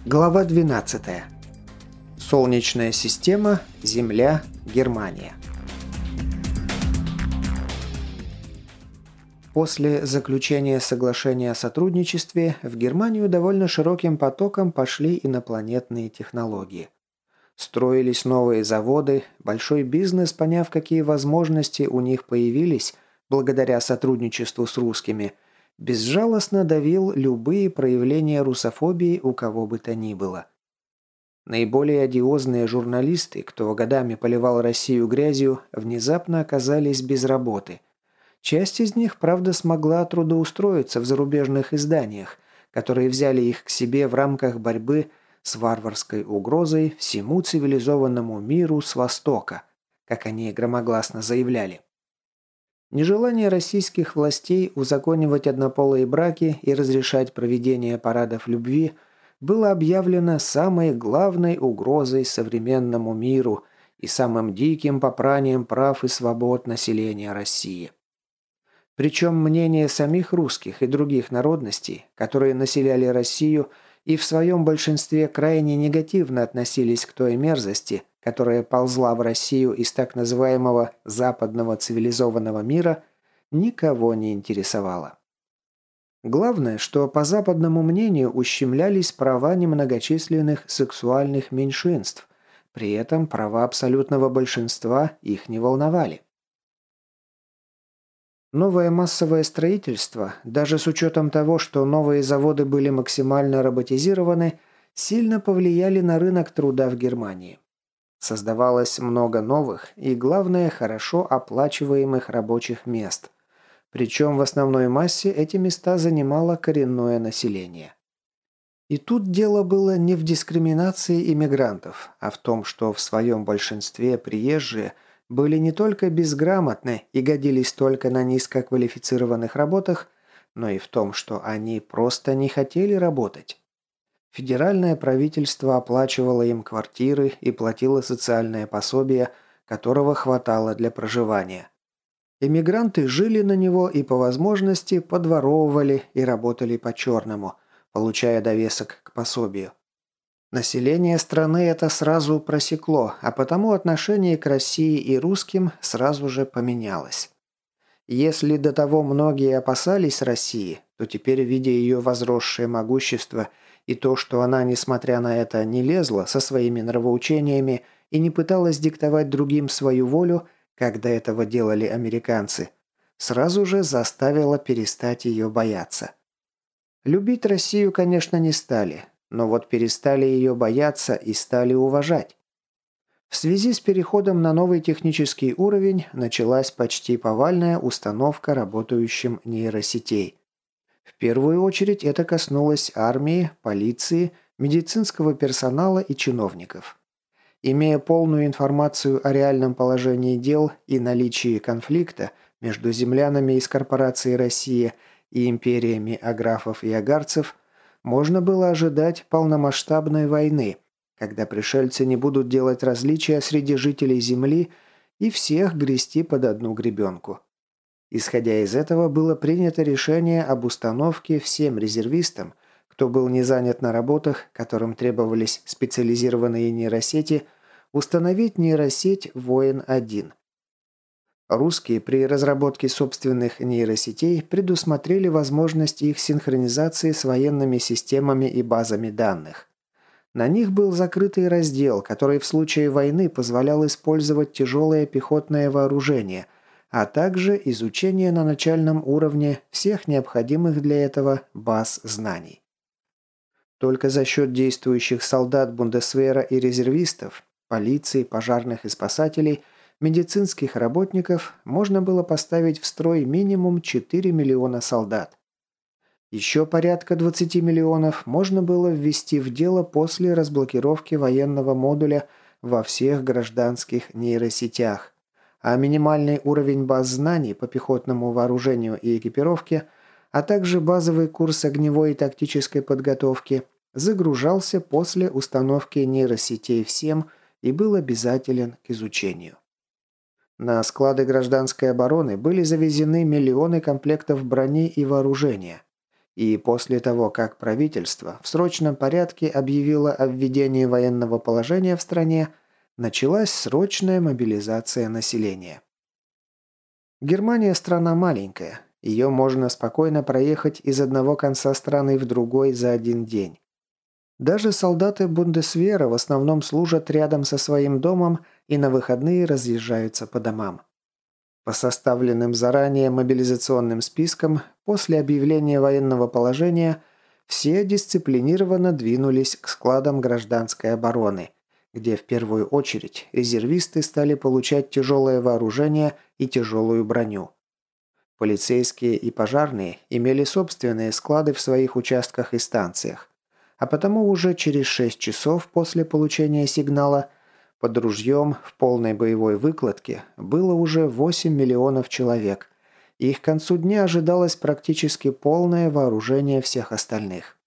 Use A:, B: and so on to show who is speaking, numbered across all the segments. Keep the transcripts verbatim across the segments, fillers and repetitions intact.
A: Глава двенадцатая. Солнечная система, Земля, Германия. После заключения соглашения о сотрудничестве в Германию довольно широким потоком пошли инопланетные технологии. Строились новые заводы, большой бизнес, поняв, какие возможности у них появились благодаря сотрудничеству с русскими, безжалостно давил любые проявления русофобии у кого бы то ни было. Наиболее одиозные журналисты, кто годами поливал Россию грязью, внезапно оказались без работы. Часть из них, правда, смогла трудоустроиться в зарубежных изданиях, которые взяли их к себе в рамках борьбы с варварской угрозой всему цивилизованному миру с Востока, как они громогласно заявляли. Нежелание российских властей узаконивать однополые браки и разрешать проведение парадов любви было объявлено самой главной угрозой современному миру и самым диким попранием прав и свобод населения России. Причем мнение самих русских и других народностей, которые населяли Россию и в своем большинстве крайне негативно относились к той мерзости, которая ползла в Россию из так называемого западного цивилизованного мира, никого не интересовало. Главное, что по западному мнению ущемлялись права немногочисленных сексуальных меньшинств, при этом права абсолютного большинства их не волновали. Новое массовое строительство, даже с учетом того, что новые заводы были максимально роботизированы, сильно повлияли на рынок труда в Германии. Создавалось много новых и, главное, хорошо оплачиваемых рабочих мест. Причем в основной массе эти места занимало коренное население. И тут дело было не в дискриминации иммигрантов, а в том, что в своем большинстве приезжие были не только безграмотны и годились только на низкоквалифицированных работах, но и в том, что они просто не хотели работать. Федеральное правительство оплачивало им квартиры и платило социальное пособие, которого хватало для проживания. Эмигранты жили на него и по возможности подворовывали и работали по-черному, получая довесок к пособию. Население страны это сразу просекло, а потому отношение к России и русским сразу же поменялось. Если до того многие опасались России, то теперь, видя ее возросшее могущество и то, что она, несмотря на это, не лезла со своими нравоучениями и не пыталась диктовать другим свою волю, как до этого делали американцы, сразу же заставила перестать ее бояться. Любить Россию, конечно, не стали, но вот перестали ее бояться и стали уважать. В связи с переходом на новый технический уровень началась почти повальная установка работающим нейросетей. В первую очередь это коснулось армии, полиции, медицинского персонала и чиновников. Имея полную информацию о реальном положении дел и наличии конфликта между землянами из корпорации «Россия» и империями аграфов и агарцев, можно было ожидать полномасштабной войны, когда пришельцы не будут делать различия среди жителей Земли и всех грести под одну гребенку. Исходя из этого, было принято решение об установке всем резервистам, кто был не занят на работах, которым требовались специализированные нейросети, установить нейросеть воин один. Русские при разработке собственных нейросетей предусмотрели возможность их синхронизации с военными системами и базами данных. На них был закрытый раздел, который в случае войны позволял использовать тяжелое пехотное вооружение, а также изучение на начальном уровне всех необходимых для этого баз знаний. Только за счет действующих солдат Бундесвера и резервистов, полиции, пожарных и спасателей, медицинских работников можно было поставить в строй минимум четыре миллиона солдат. Еще порядка двадцати миллионов можно было ввести в дело после разблокировки военного модуля во всех гражданских нейросетях, а минимальный уровень баз знаний по пехотному вооружению и экипировке, а также базовый курс огневой и тактической подготовки загружался после установки нейросетей всем и был обязателен к изучению. На склады гражданской обороны были завезены миллионы комплектов брони и вооружения. И после того, как правительство в срочном порядке объявило о введении военного положения в стране, началась срочная мобилизация населения. Германия страна маленькая. Ее можно спокойно проехать из одного конца страны в другой за один день. Даже солдаты Бундесвера в основном служат рядом со своим домом и на выходные разъезжаются по домам. По составленным заранее мобилизационным спискам, после объявления военного положения, все дисциплинированно двинулись к складам гражданской обороны, где в первую очередь резервисты стали получать тяжелое вооружение и тяжелую броню. Полицейские и пожарные имели собственные склады в своих участках и станциях, а потому уже через шесть часов после получения сигнала под ружьем в полной боевой выкладке было уже восемь миллионов человек, и к концу дня ожидалось практически полное вооружение всех остальных.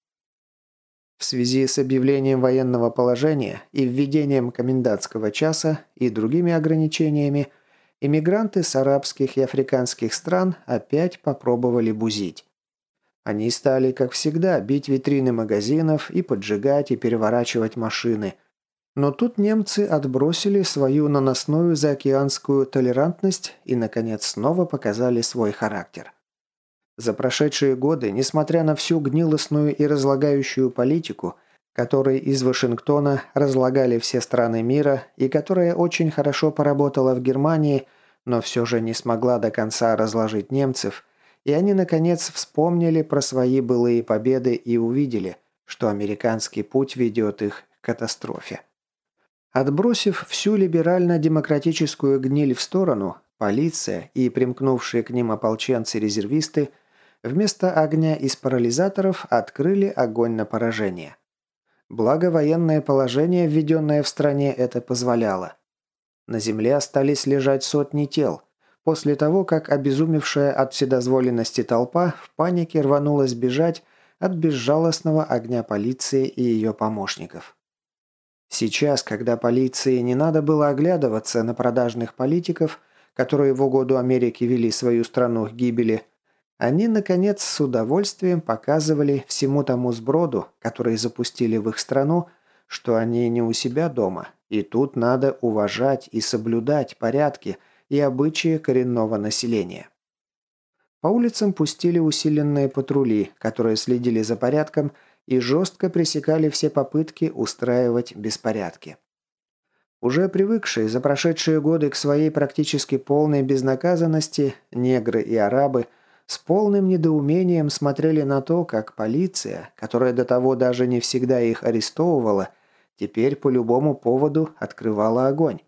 A: В связи с объявлением военного положения и введением комендантского часа и другими ограничениями, иммигранты с арабских и африканских стран опять попробовали бузить. Они стали, как всегда, бить витрины магазинов и поджигать и переворачивать машины. Но тут немцы отбросили свою наносную заокеанскую толерантность и, наконец, снова показали свой характер. За прошедшие годы, несмотря на всю гнилостную и разлагающую политику, которой из Вашингтона разлагали все страны мира и которая очень хорошо поработала в Германии, но все же не смогла до конца разложить немцев, и они, наконец, вспомнили про свои былые победы и увидели, что американский путь ведет их к катастрофе. Отбросив всю либерально-демократическую гниль в сторону, полиция и примкнувшие к ним ополченцы-резервисты вместо огня из парализаторов открыли огонь на поражение. Благо военное положение, введенное в стране, это позволяло. На земле остались лежать сотни тел, после того, как обезумевшая от вседозволенности толпа в панике рванулась бежать от безжалостного огня полиции и ее помощников. Сейчас, когда полиции не надо было оглядываться на продажных политиков, которые в угоду Америке вели свою страну к гибели, они, наконец, с удовольствием показывали всему тому сброду, который запустили в их страну, что они не у себя дома, и тут надо уважать и соблюдать порядки и обычаи коренного населения. По улицам пустили усиленные патрули, которые следили за порядком и жестко пресекали все попытки устраивать беспорядки. Уже привыкшие за прошедшие годы к своей практически полной безнаказанности, негры и арабы с полным недоумением смотрели на то, как полиция, которая до того даже не всегда их арестовывала, теперь по любому поводу открывала огонь.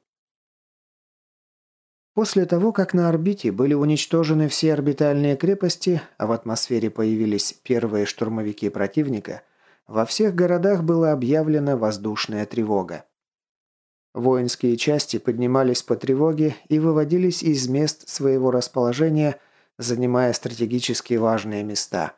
A: После того, как на орбите были уничтожены все орбитальные крепости, а в атмосфере появились первые штурмовики противника, во всех городах была объявлена воздушная тревога. Воинские части поднимались по тревоге и выводились из мест своего расположения, занимая стратегически важные места.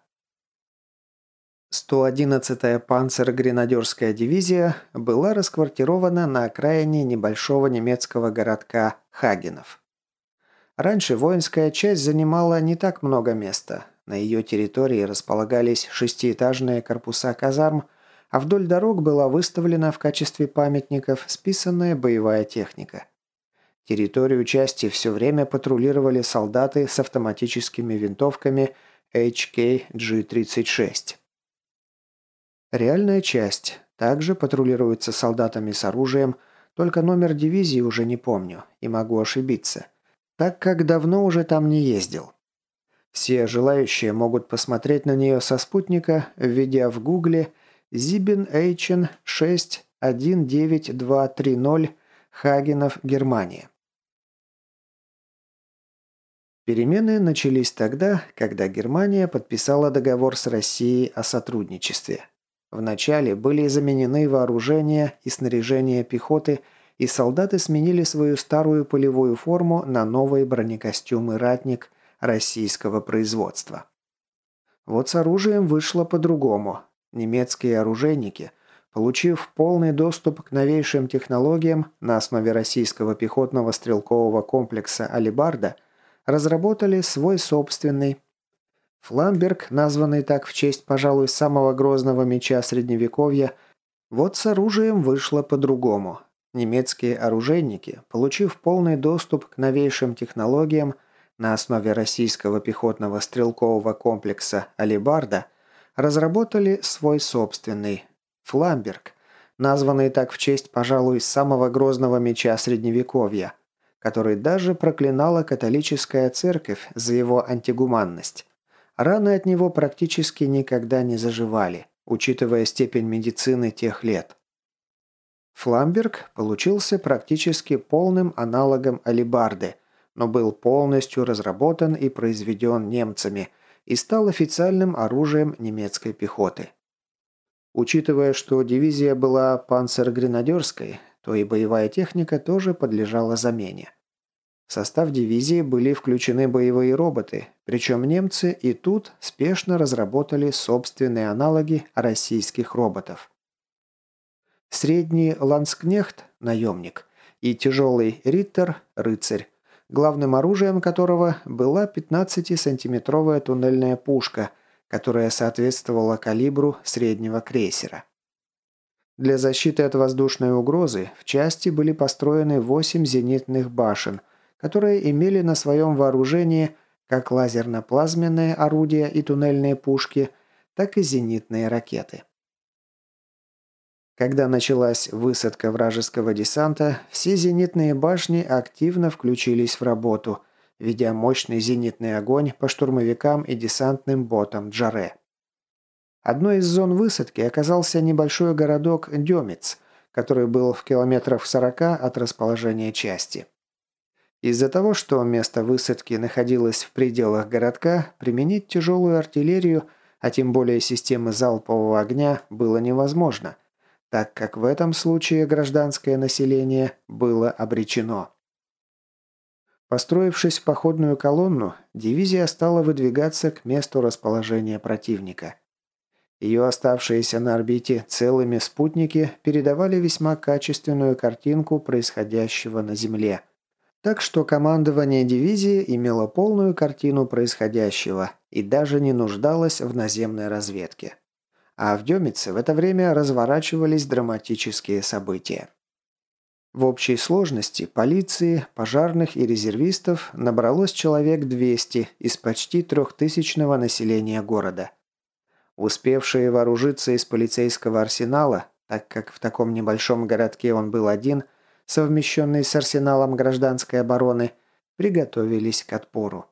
A: сто одиннадцатая панцер-гренадерская дивизия была расквартирована на окраине небольшого немецкого городка Хагенов. Раньше воинская часть занимала не так много места. На ее территории располагались шестиэтажные корпуса казарм, а вдоль дорог была выставлена в качестве памятников списанная боевая техника. Территорию части все время патрулировали солдаты с автоматическими винтовками эйч кей джи тридцать шесть. Реальная часть также патрулируется солдатами с оружием, только номер дивизии уже не помню и могу ошибиться, так как давно уже там не ездил. Все желающие могут посмотреть на нее со спутника, введя в гугле Зибен Эйчен шесть один девять два три ноль Хагенов, Германия. Перемены начались тогда, когда Германия подписала договор с Россией о сотрудничестве. Вначале были заменены вооружение и снаряжение пехоты, и солдаты сменили свою старую полевую форму на новые бронекостюмы «Ратник» российского производства. Вот с оружием вышло по-другому. Немецкие оружейники, получив полный доступ к новейшим технологиям на основе российского пехотного стрелкового комплекса «Алибарда», разработали свой собственный, Фламберг, названный так в честь, пожалуй, самого грозного меча Средневековья, вот с оружием вышло по-другому. Немецкие оружейники, получив полный доступ к новейшим технологиям на основе российского пехотного стрелкового комплекса «Алибарда», разработали свой собственный «Фламберг», названный так в честь, пожалуй, самого грозного меча Средневековья, который даже проклинала католическая церковь за его антигуманность. Раны от него практически никогда не заживали, учитывая степень медицины тех лет. Фламберг получился практически полным аналогом алебарды, но был полностью разработан и произведен немцами и стал официальным оружием немецкой пехоты. Учитывая, что дивизия была панцергренадерской, то и боевая техника тоже подлежала замене. В состав дивизии были включены боевые роботы, причем немцы и тут спешно разработали собственные аналоги российских роботов. Средний ланскнехт – наемник, и тяжелый риттер – рыцарь, главным оружием которого была пятнадцатисантиметровая туннельная пушка, которая соответствовала калибру среднего крейсера. Для защиты от воздушной угрозы в части были построены восемь зенитных башен, которые имели на своем вооружении как лазерно-плазменные орудия и туннельные пушки, так и зенитные ракеты. Когда началась высадка вражеского десанта, все зенитные башни активно включились в работу, ведя мощный зенитный огонь по штурмовикам и десантным ботам Джаре. Одной из зон высадки оказался небольшой городок Демец, который был в километрах сорока от расположения части. Из-за того, что место высадки находилось в пределах городка, применить тяжелую артиллерию, а тем более системы залпового огня, было невозможно, так как в этом случае гражданское население было обречено. Построившись в походную колонну, дивизия стала выдвигаться к месту расположения противника. Ее оставшиеся на орбите целыми спутники передавали весьма качественную картинку происходящего на Земле. Так что командование дивизии имело полную картину происходящего и даже не нуждалось в наземной разведке. А в Демице в это время разворачивались драматические события. В общей сложности полиции, пожарных и резервистов набралось человек двести из почти трехтысячного населения города. Успевшие вооружиться из полицейского арсенала, так как в таком небольшом городке он был один, совмещенный с арсеналом гражданской обороны, приготовились к отпору.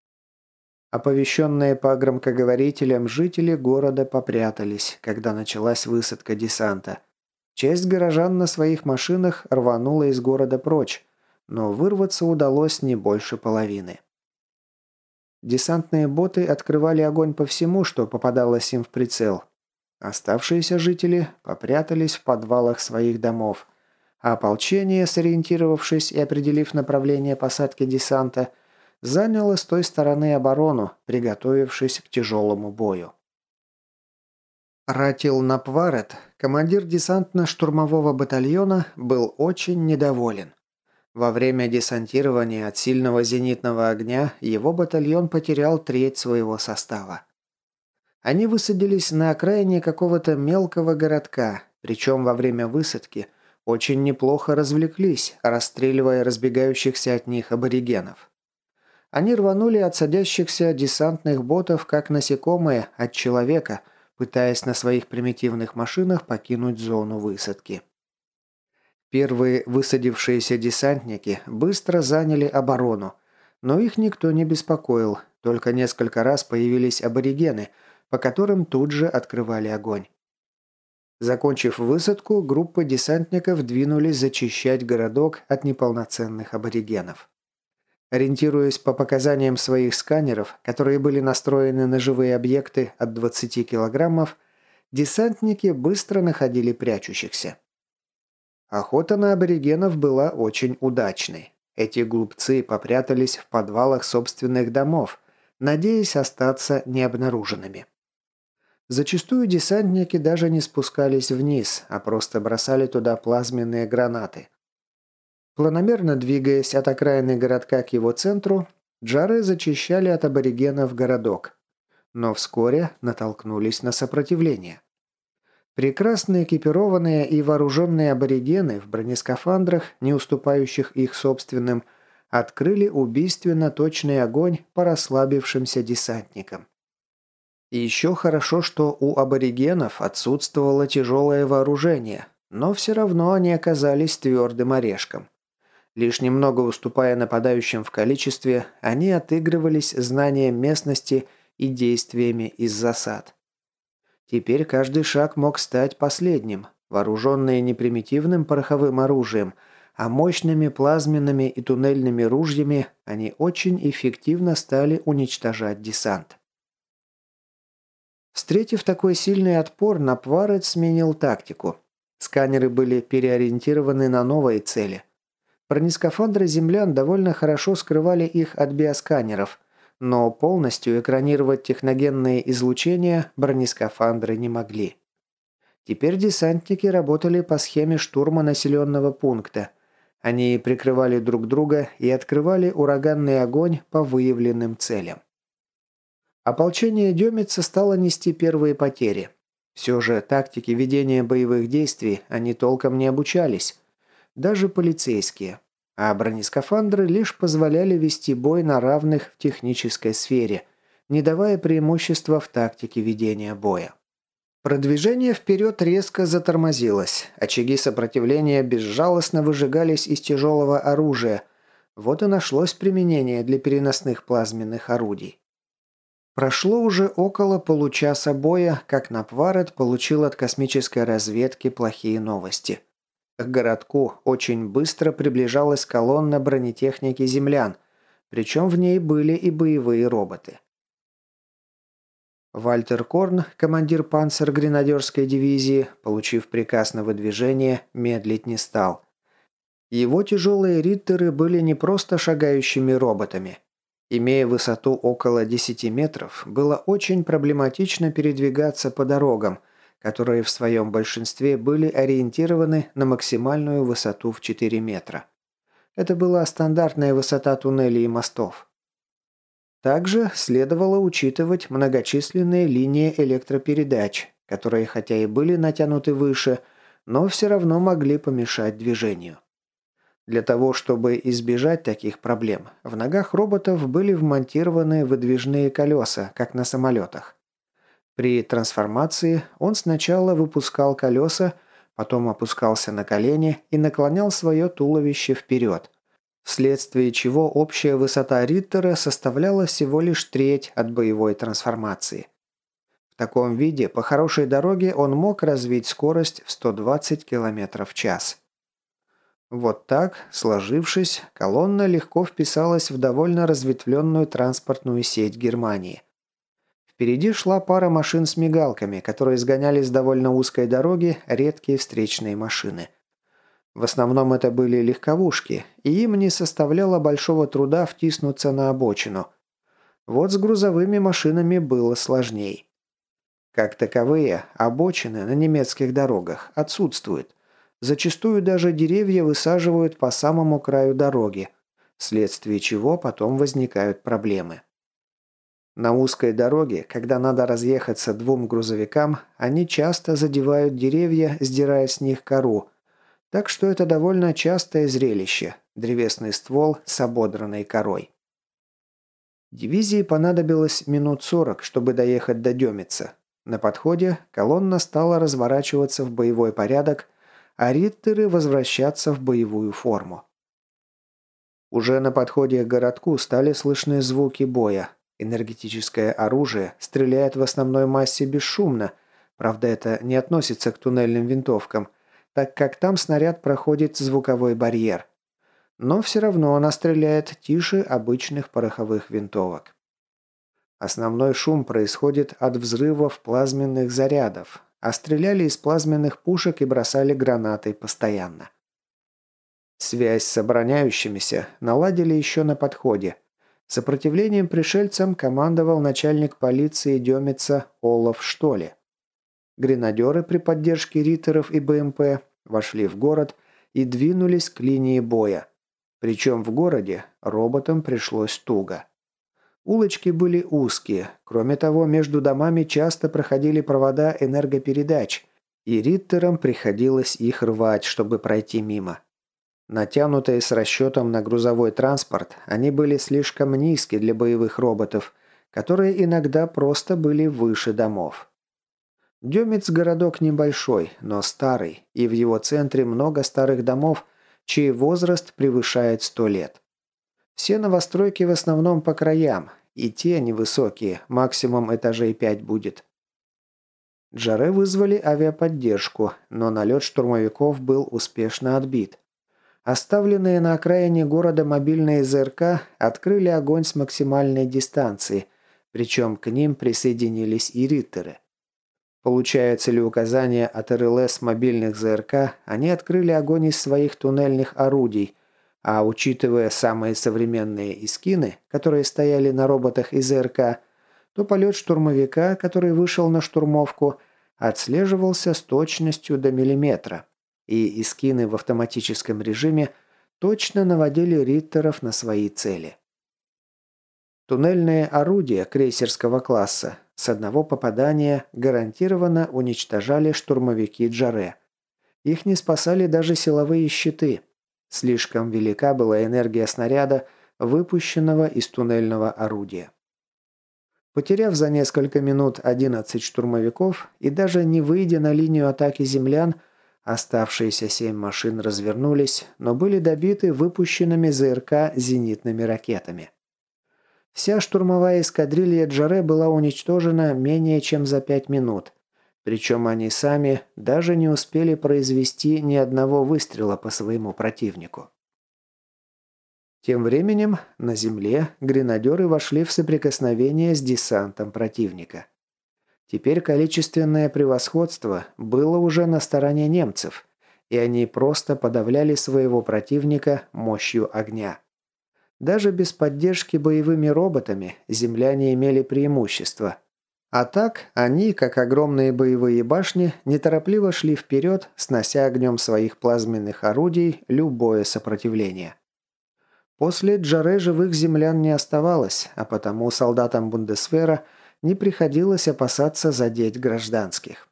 A: Оповещенные по громкоговорителям жители города попрятались, когда началась высадка десанта. Часть горожан на своих машинах рванула из города прочь, но вырваться удалось не больше половины. Десантные боты открывали огонь по всему, что попадалось им в прицел. Оставшиеся жители попрятались в подвалах своих домов, а ополчение, сориентировавшись и определив направление посадки десанта, заняло с той стороны оборону, приготовившись к тяжелому бою. Ратил Напварет, командир десантно-штурмового батальона, был очень недоволен. Во время десантирования от сильного зенитного огня его батальон потерял треть своего состава. Они высадились на окраине какого-то мелкого городка, причем во время высадки очень неплохо развлеклись, расстреливая разбегающихся от них аборигенов. Они рванули от садящихся десантных ботов, как насекомые, от человека, пытаясь на своих примитивных машинах покинуть зону высадки. Первые высадившиеся десантники быстро заняли оборону, но их никто не беспокоил, только несколько раз появились аборигены, по которым тут же открывали огонь. Закончив высадку, группы десантников двинулись зачищать городок от неполноценных аборигенов. Ориентируясь по показаниям своих сканеров, которые были настроены на живые объекты от двадцати килограммов, десантники быстро находили прячущихся. Охота на аборигенов была очень удачной. Эти глупцы попрятались в подвалах собственных домов, надеясь остаться необнаруженными. Зачастую десантники даже не спускались вниз, а просто бросали туда плазменные гранаты. Планомерно двигаясь от окраины городка к его центру, Джаре зачищали от аборигенов городок. но вскоре натолкнулись на сопротивление. Прекрасно экипированные и вооруженные аборигены в бронескафандрах, не уступающих их собственным, открыли убийственно точный огонь по расслабившимся десантникам. И еще хорошо, что у аборигенов отсутствовало тяжелое вооружение, но все равно они оказались твердым орешком. Лишь немного уступая нападающим в количестве, они отыгрывались знанием местности и действиями из засад. Теперь каждый шаг мог стать последним. Вооруженные не примитивным пороховым оружием, а мощными плазменными и туннельными ружьями, они очень эффективно стали уничтожать десант. Встретив такой сильный отпор, Напварет сменил тактику. Сканеры были переориентированы на новые цели. Бронескафандры землян довольно хорошо скрывали их от биосканеров, но полностью экранировать техногенные излучения бронескафандры не могли. Теперь десантники работали по схеме штурма населенного пункта. Они прикрывали друг друга и открывали ураганный огонь по выявленным целям. Ополчение Демица стало нести первые потери. Все же тактике ведения боевых действий они толком не обучались. Даже полицейские. А бронескафандры лишь позволяли вести бой на равных в технической сфере, не давая преимущества в тактике ведения боя. Продвижение вперед резко затормозилось. Очаги сопротивления безжалостно выжигались из тяжелого оружия. Вот и нашлось применение для переносных плазменных орудий. Прошло уже около получаса боя, как Напварет получил от космической разведки плохие новости. К городку очень быстро приближалась колонна бронетехники землян, причем в ней были и боевые роботы. Вальтер Корн, командир панцер-гренадерской дивизии, получив приказ на выдвижение, медлить не стал. Его тяжелые риттеры были не просто шагающими роботами. Имея высоту около десяти метров, было очень проблематично передвигаться по дорогам, которые в своем большинстве были ориентированы на максимальную высоту в четыре метра. Это была стандартная высота туннелей и мостов. Также следовало учитывать многочисленные линии электропередач, которые хотя и были натянуты выше, но все равно могли помешать движению. Для того, чтобы избежать таких проблем, в ногах роботов были вмонтированы выдвижные колеса, как на самолетах. При трансформации он сначала выпускал колеса, потом опускался на колени и наклонял свое туловище вперед, вследствие чего общая высота Риттера составляла всего лишь треть от боевой трансформации. В таком виде по хорошей дороге он мог развить скорость в сто двадцать километров в час. Вот так, сложившись, колонна легко вписалась в довольно разветвленную транспортную сеть Германии. Впереди шла пара машин с мигалками, которые сгоняли с довольно узкой дороги редкие встречные машины. В основном это были легковушки, и им не составляло большого труда втиснуться на обочину. Вот с грузовыми машинами было сложней. Как таковые, обочины на немецких дорогах отсутствуют. Зачастую даже деревья высаживают по самому краю дороги, вследствие чего потом возникают проблемы. На узкой дороге, когда надо разъехаться двум грузовикам, они часто задевают деревья, сдирая с них кору. Так что это довольно частое зрелище – древесный ствол с ободранной корой. Дивизии понадобилось минут сорок, чтобы доехать до Демица. На подходе колонна стала разворачиваться в боевой порядок, а риттеры возвращаться в боевую форму. Уже на подходе к городку стали слышны звуки боя. Энергетическое оружие стреляет в основной массе бесшумно, правда это не относится к туннельным винтовкам, так как там снаряд проходит звуковой барьер. Но все равно она стреляет тише обычных пороховых винтовок. Основной шум происходит от взрывов плазменных зарядов, а стреляли из плазменных пушек и бросали гранаты постоянно. Связь с обороняющимися наладили еще на подходе. Сопротивлением пришельцам командовал начальник полиции Демица Олаф Штоле. Гренадеры при поддержке риттеров и БМП вошли в город и двинулись к линии боя. Причем в городе роботам пришлось туго. Улочки были узкие. Кроме того, между домами часто проходили провода энергопередач, и риттерам приходилось их рвать, чтобы пройти мимо. Натянутые с расчетом на грузовой транспорт, они были слишком низки для боевых роботов, которые иногда просто были выше домов. Демец городок небольшой, но старый, и в его центре много старых домов, чей возраст превышает сто лет. Все новостройки в основном по краям, и те невысокие, максимум этажей пять будет. Джаре вызвали авиаподдержку, но налет штурмовиков был успешно отбит. Оставленные на окраине города мобильные ЗРК открыли огонь с максимальной дистанции, причем к ним присоединились и риттеры. Получая целеуказания от РЛС мобильных ЗРК, они открыли огонь из своих туннельных орудий, а учитывая самые современные искины, которые стояли на роботах из ЗРК, то полет штурмовика, который вышел на штурмовку, отслеживался с точностью до миллиметра, и искины в автоматическом режиме точно наводили риттеров на свои цели. Туннельные орудия крейсерского класса с одного попадания гарантированно уничтожали штурмовики Джаре. Их не спасали даже силовые щиты. Слишком велика была энергия снаряда, выпущенного из туннельного орудия. Потеряв за несколько минут одиннадцать штурмовиков и даже не выйдя на линию атаки землян, оставшиеся семь машин развернулись, но были добиты выпущенными ЗРК зенитными ракетами. Вся штурмовая эскадрилья Джаре была уничтожена менее чем за пять минут, причем они сами даже не успели произвести ни одного выстрела по своему противнику. Тем временем на земле гренадеры вошли в соприкосновение с десантом противника. Теперь количественное превосходство было уже на стороне немцев, и они просто подавляли своего противника мощью огня. Даже без поддержки боевыми роботами земляне имели преимущество. А так, они, как огромные боевые башни, неторопливо шли вперед, снося огнем своих плазменных орудий любое сопротивление. После Джаре живых землян не оставалось, а потому солдатам Бундесвера не приходилось опасаться задеть гражданских.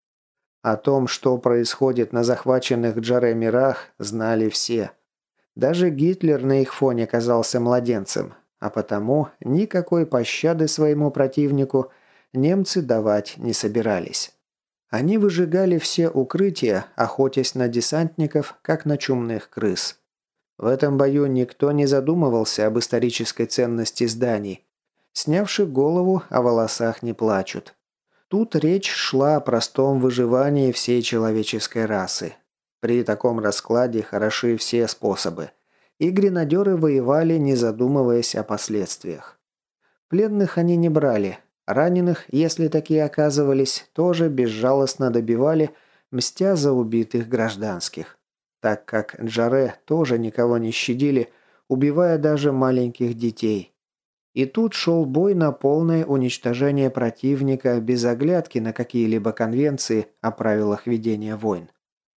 A: О том, что происходит на захваченных Джаре мирах, знали все. Даже Гитлер на их фоне казался младенцем, а потому никакой пощады своему противнику немцы давать не собирались. Они выжигали все укрытия, охотясь на десантников, как на чумных крыс. В этом бою никто не задумывался об исторической ценности зданий. Снявши голову, о волосах не плачут. Тут речь шла о простом выживании всей человеческой расы. При таком раскладе хороши все способы. И гренадеры воевали, не задумываясь о последствиях. Пленных они не брали. Раненых, если такие оказывались, тоже безжалостно добивали, мстя за убитых гражданских. Так как Джаре тоже никого не щадили, убивая даже маленьких детей. И тут шел бой на полное уничтожение противника без оглядки на какие-либо конвенции о правилах ведения войн.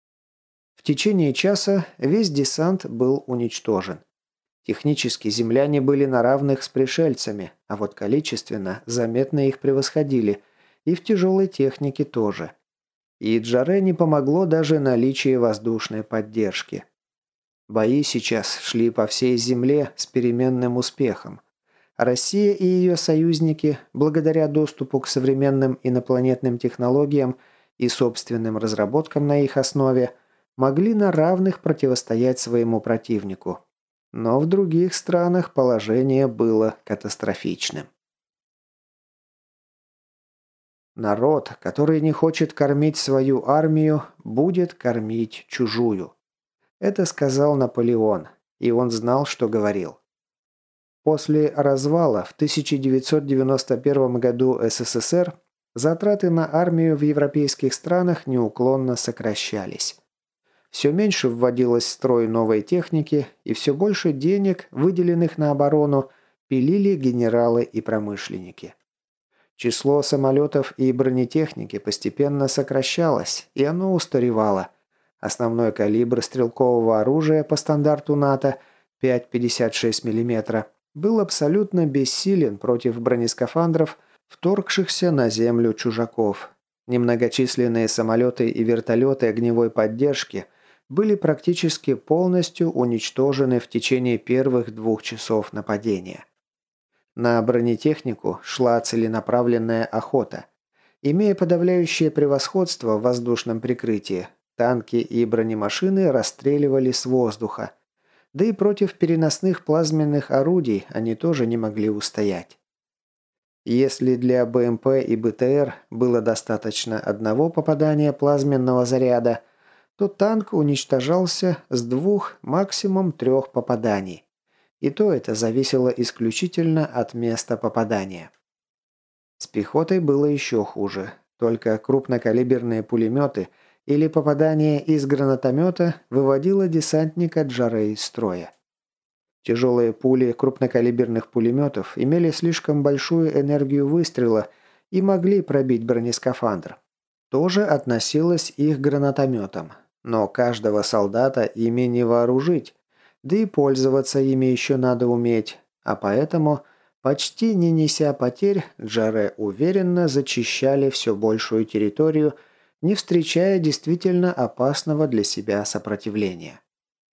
A: В течение часа весь десант был уничтожен. Технически земляне были на равных с пришельцами, а вот количественно заметно их превосходили, и в тяжелой технике тоже. И Джаре не помогло даже наличие воздушной поддержки. Бои сейчас шли по всей земле с переменным успехом. Россия и ее союзники, благодаря доступу к современным инопланетным технологиям и собственным разработкам на их основе, могли на равных противостоять своему противнику. Но в других странах положение было катастрофичным. Народ, который не хочет кормить свою армию, будет кормить чужую. Это сказал Наполеон, и он знал, что говорил. После развала в тысяча девятьсот девяносто первом году СССР затраты на армию в европейских странах неуклонно сокращались. Все меньше вводилось в строй новой техники, и все больше денег, выделенных на оборону, пилили генералы и промышленники. Число самолетов и бронетехники постепенно сокращалось, и оно устаревало. Основной калибр стрелкового оружия по стандарту НАТО пять пятьдесят шесть миллиметров был абсолютно бессилен против бронескафандров, вторгшихся на землю чужаков. Немногочисленные самолеты и вертолеты огневой поддержки были практически полностью уничтожены в течение первых двух часов нападения. На бронетехнику шла целенаправленная охота. Имея подавляющее превосходство в воздушном прикрытии, танки и бронемашины расстреливали с воздуха. Да и против переносных плазменных орудий они тоже не могли устоять. Если для БМП и БТР было достаточно одного попадания плазменного заряда, то танк уничтожался с двух, максимум трех попаданий. И то это зависело исключительно от места попадания. С пехотой было еще хуже. Только крупнокалиберные пулеметы или попадание из гранатомета выводило десантника Джаре из строя. Тяжелые пули крупнокалиберных пулеметов имели слишком большую энергию выстрела и могли пробить бронескафандр. Тоже относилось и к гранатометам. Но каждого солдата ими не вооружить, да и пользоваться ими еще надо уметь, а поэтому, почти не неся потерь, Джаре уверенно зачищали все большую территорию, не встречая действительно опасного для себя сопротивления.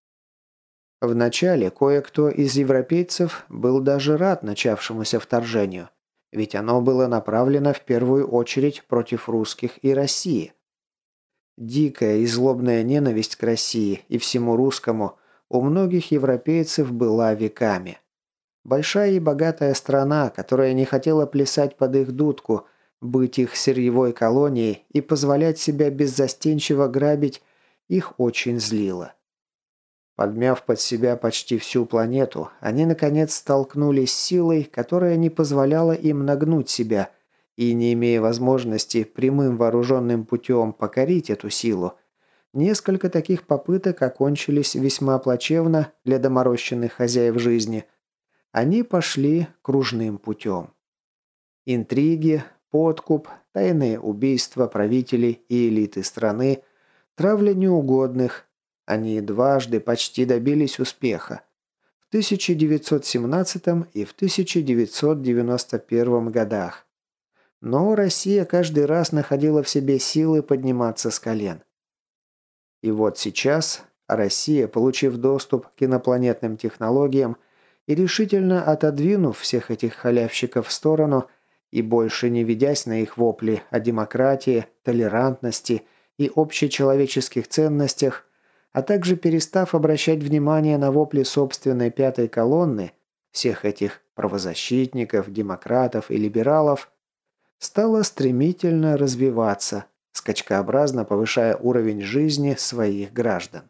A: Вначале кое-кто из европейцев был даже рад начавшемуся вторжению, ведь оно было направлено в первую очередь против русских и России. Дикая и злобная ненависть к России и всему русскому у многих европейцев была веками. Большая и богатая страна, которая не хотела плясать под их дудку, быть их сырьевой колонией и позволять себя беззастенчиво грабить, их очень злило. Подмяв под себя почти всю планету, они наконец столкнулись с силой, которая не позволяла им нагнуть себя, и, не имея возможности прямым вооруженным путем покорить эту силу, несколько таких попыток окончились весьма плачевно для доморощенных хозяев жизни. Они пошли кружным путем. Интриги, подкуп, тайные убийства правителей и элиты страны, травля неугодных. Они дважды почти добились успеха. В тысяча девятьсот семнадцатом и в тысяча девятьсот девяносто первом годах. Но Россия каждый раз находила в себе силы подниматься с колен. И вот сейчас Россия, получив доступ к инопланетным технологиям и решительно отодвинув всех этих халявщиков в сторону и больше не ведясь на их вопли о демократии, толерантности и общечеловеческих ценностях, а также перестав обращать внимание на вопли собственной пятой колонны, всех этих правозащитников, демократов и либералов, стала стремительно развиваться, скачкообразно повышая уровень жизни своих граждан.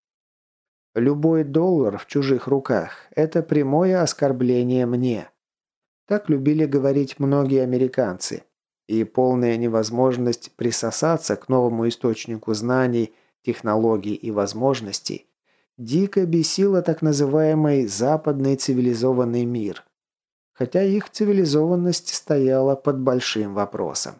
A: Любой доллар в чужих руках – это прямое оскорбление мне. Так любили говорить многие американцы. И полная невозможность присосаться к новому источнику знаний, технологий и возможностей дико бесила так называемый западный цивилизованный мир. Хотя их цивилизованность стояла под большим вопросом.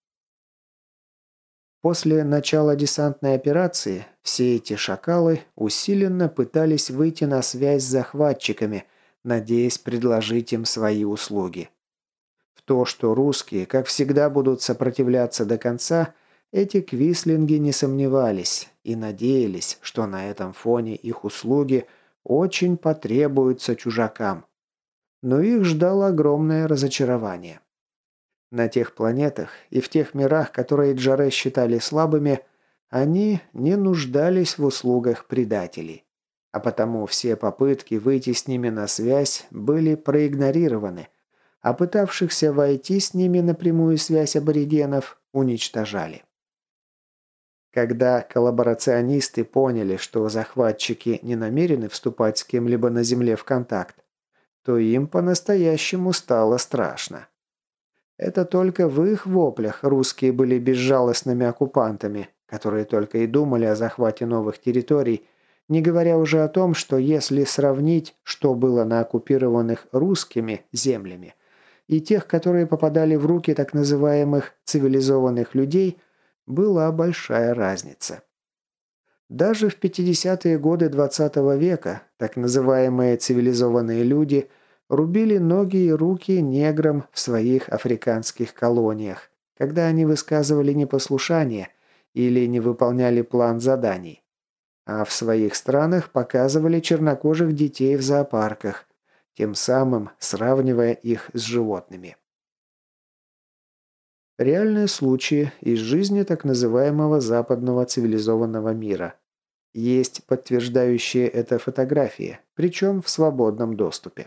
A: После начала десантной операции все эти шакалы усиленно пытались выйти на связь с захватчиками, надеясь предложить им свои услуги. В то, что русские, как всегда, будут сопротивляться до конца, эти квислинги не сомневались и надеялись, что на этом фоне их услуги очень потребуются чужакам. Но их ждало огромное разочарование. На тех планетах и в тех мирах, которые Джаре считали слабыми, они не нуждались в услугах предателей. А потому все попытки выйти с ними на связь были проигнорированы, а пытавшихся войти с ними на прямую связь аборигенов уничтожали. Когда коллаборационисты поняли, что захватчики не намерены вступать с кем-либо на Земле в контакт, то им по-настоящему стало страшно. Это только в их воплях русские были безжалостными оккупантами, которые только и думали о захвате новых территорий, не говоря уже о том, что если сравнить, что было на оккупированных русскими землями, и тех, которые попадали в руки так называемых цивилизованных людей, была большая разница. Даже в пятидесятые годы двадцатого века так называемые цивилизованные люди Рубили ноги и руки неграм в своих африканских колониях, когда они высказывали непослушание или не выполняли план заданий. А в своих странах показывали чернокожих детей в зоопарках, тем самым сравнивая их с животными. Реальные случаи из жизни так называемого западного цивилизованного мира. Есть подтверждающие это фотографии, причем в свободном доступе.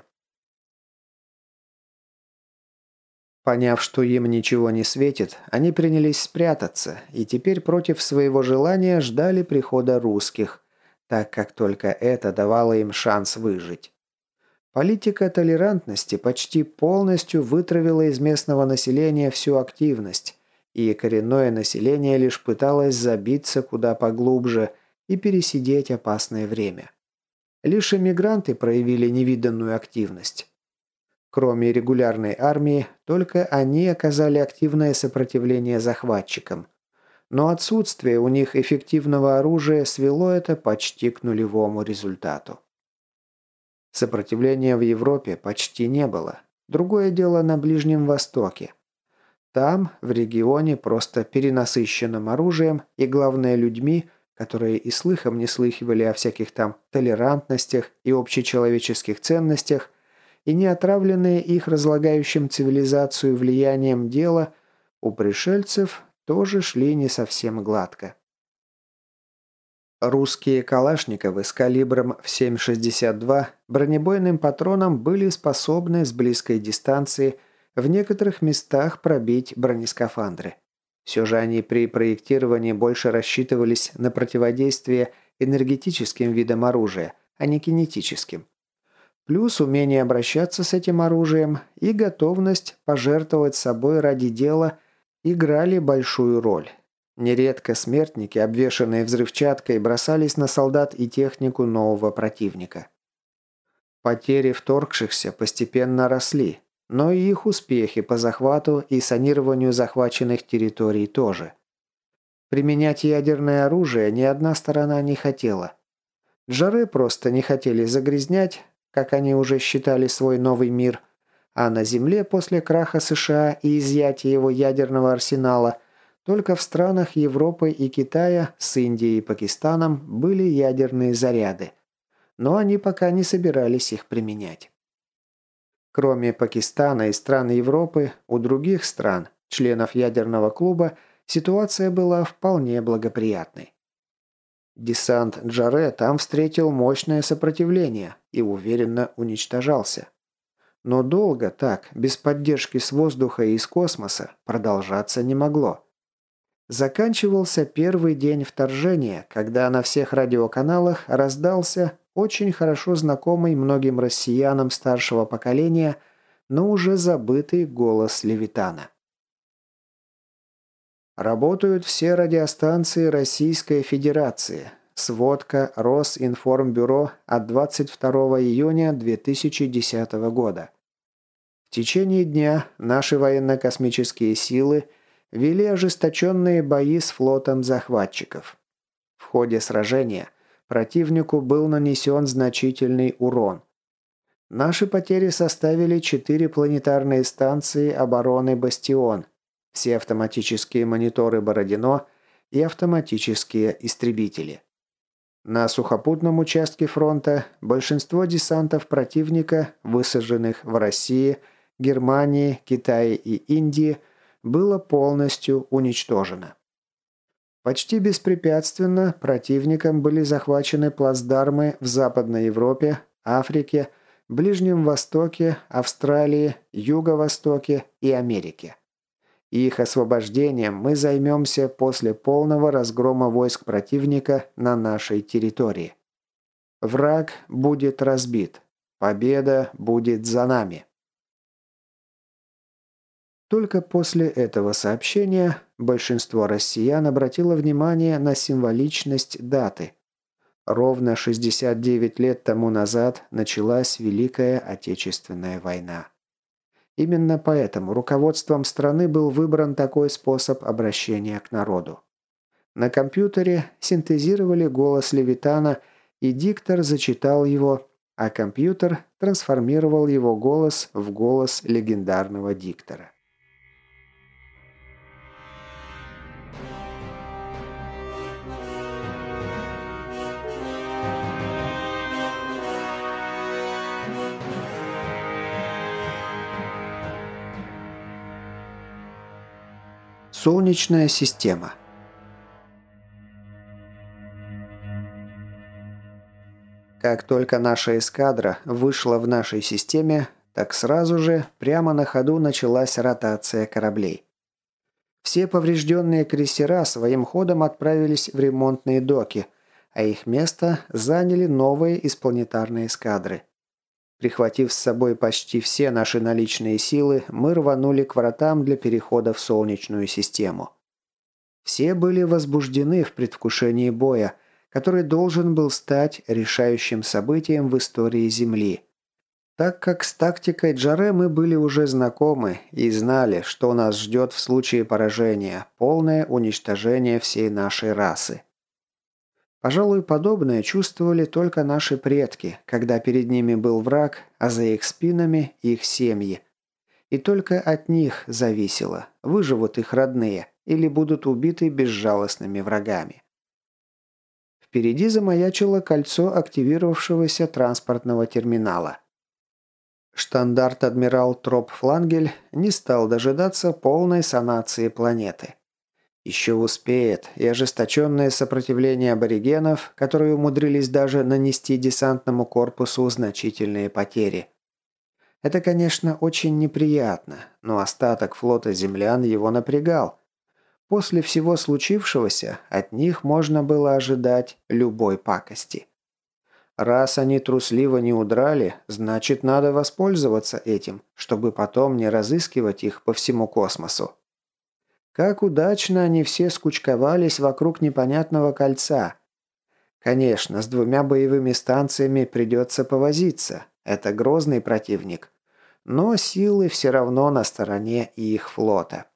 A: Поняв, что им ничего не светит, они принялись спрятаться и теперь против своего желания ждали прихода русских, так как только это давало им шанс выжить. Политика толерантности почти полностью вытравила из местного населения всю активность, и коренное население лишь пыталось забиться куда поглубже и пересидеть опасное время. Лишь иммигранты проявили невиданную активность. Кроме регулярной армии, только они оказали активное сопротивление захватчикам. Но отсутствие у них эффективного оружия свело это почти к нулевому результату. Сопротивления в Европе почти не было. Другое дело на Ближнем Востоке. Там, в регионе, просто перенасыщенным оружием и, главное, людьми, которые и слыхом не слыхивали о всяких там толерантностях и общечеловеческих ценностях, и не отравленные их разлагающим цивилизацию влиянием дела, у пришельцев тоже шли не совсем гладко. Русские калашниковы с калибром в семь шестьдесят два бронебойным патроном были способны с близкой дистанции в некоторых местах пробить бронескафандры. Все же они при проектировании больше рассчитывались на противодействие энергетическим видам оружия, а не кинетическим. Плюс умение обращаться с этим оружием и готовность пожертвовать собой ради дела играли большую роль. Нередко смертники, обвешанные взрывчаткой, бросались на солдат и технику нового противника. Потери вторгшихся постепенно росли, но и их успехи по захвату и санированию захваченных территорий тоже. Применять ядерное оружие ни одна сторона не хотела. Джаре просто не хотели загрязнять, как они уже считали свой новый мир, а на Земле после краха США и изъятия его ядерного арсенала только в странах Европы и Китая с Индией и Пакистаном были ядерные заряды, но они пока не собирались их применять. Кроме Пакистана и стран Европы, у других стран, членов ядерного клуба, ситуация была вполне благоприятной. Десант Джаре там встретил мощное сопротивление и уверенно уничтожался. Но долго так, без поддержки с воздуха и из космоса, продолжаться не могло. Заканчивался первый день вторжения, когда на всех радиоканалах раздался очень хорошо знакомый многим россиянам старшего поколения, но уже забытый голос Левитана. Работают все радиостанции Российской Федерации. Сводка Росинформбюро от двадцать второго июня две тысячи десятого года. В течение дня наши военно-космические силы вели ожесточенные бои с флотом захватчиков. В ходе сражения противнику был нанесен значительный урон. Наши потери составили четыре планетарные станции обороны «Бастион», все автоматические мониторы «Бородино» и автоматические истребители. На сухопутном участке фронта большинство десантов противника, высаженных в России, Германии, Китае и Индии, было полностью уничтожено. Почти беспрепятственно противником были захвачены плацдармы в Западной Европе, Африке, Ближнем Востоке, Австралии, Юго-Востоке и Америке. Их освобождением мы займемся после полного разгрома войск противника на нашей территории. Враг будет разбит. Победа будет за нами. Только после этого сообщения большинство россиян обратило внимание на символичность даты. Ровно шестьдесят девять лет тому назад началась Великая Отечественная война. Именно поэтому руководством страны был выбран такой способ обращения к народу. На компьютере синтезировали голос Левитана, и диктор зачитал его, а компьютер трансформировал его голос в голос легендарного диктора. Солнечная система. Как только наша эскадра вышла в нашей системе, так сразу же прямо на ходу началась ротация кораблей. Все поврежденные крейсера своим ходом отправились в ремонтные доки, а их место заняли новые из планетарной эскадры. Прихватив с собой почти все наши наличные силы, мы рванули к вратам для перехода в Солнечную систему. Все были возбуждены в предвкушении боя, который должен был стать решающим событием в истории Земли. Так как с тактикой Джаре мы были уже знакомы и знали, что нас ждет в случае поражения – полное уничтожение всей нашей расы. Пожалуй, подобное чувствовали только наши предки, когда перед ними был враг, а за их спинами их семьи. И только от них зависело, выживут их родные или будут убиты безжалостными врагами. Впереди замаячило кольцо активировавшегося транспортного терминала. Штандарт-адмирал Троп-Флангель не стал дожидаться полной санации планеты. Еще успеет, и ожесточенное сопротивление аборигенов, которые умудрились даже нанести десантному корпусу значительные потери. Это, конечно, очень неприятно, но остаток флота землян его напрягал. После всего случившегося от них можно было ожидать любой пакости. Раз они трусливо не удрали, значит, надо воспользоваться этим, чтобы потом не разыскивать их по всему космосу. Как удачно они все скучковались вокруг непонятного кольца. Конечно, с двумя боевыми станциями придется повозиться. Это грозный противник. Но силы все равно на стороне их флота.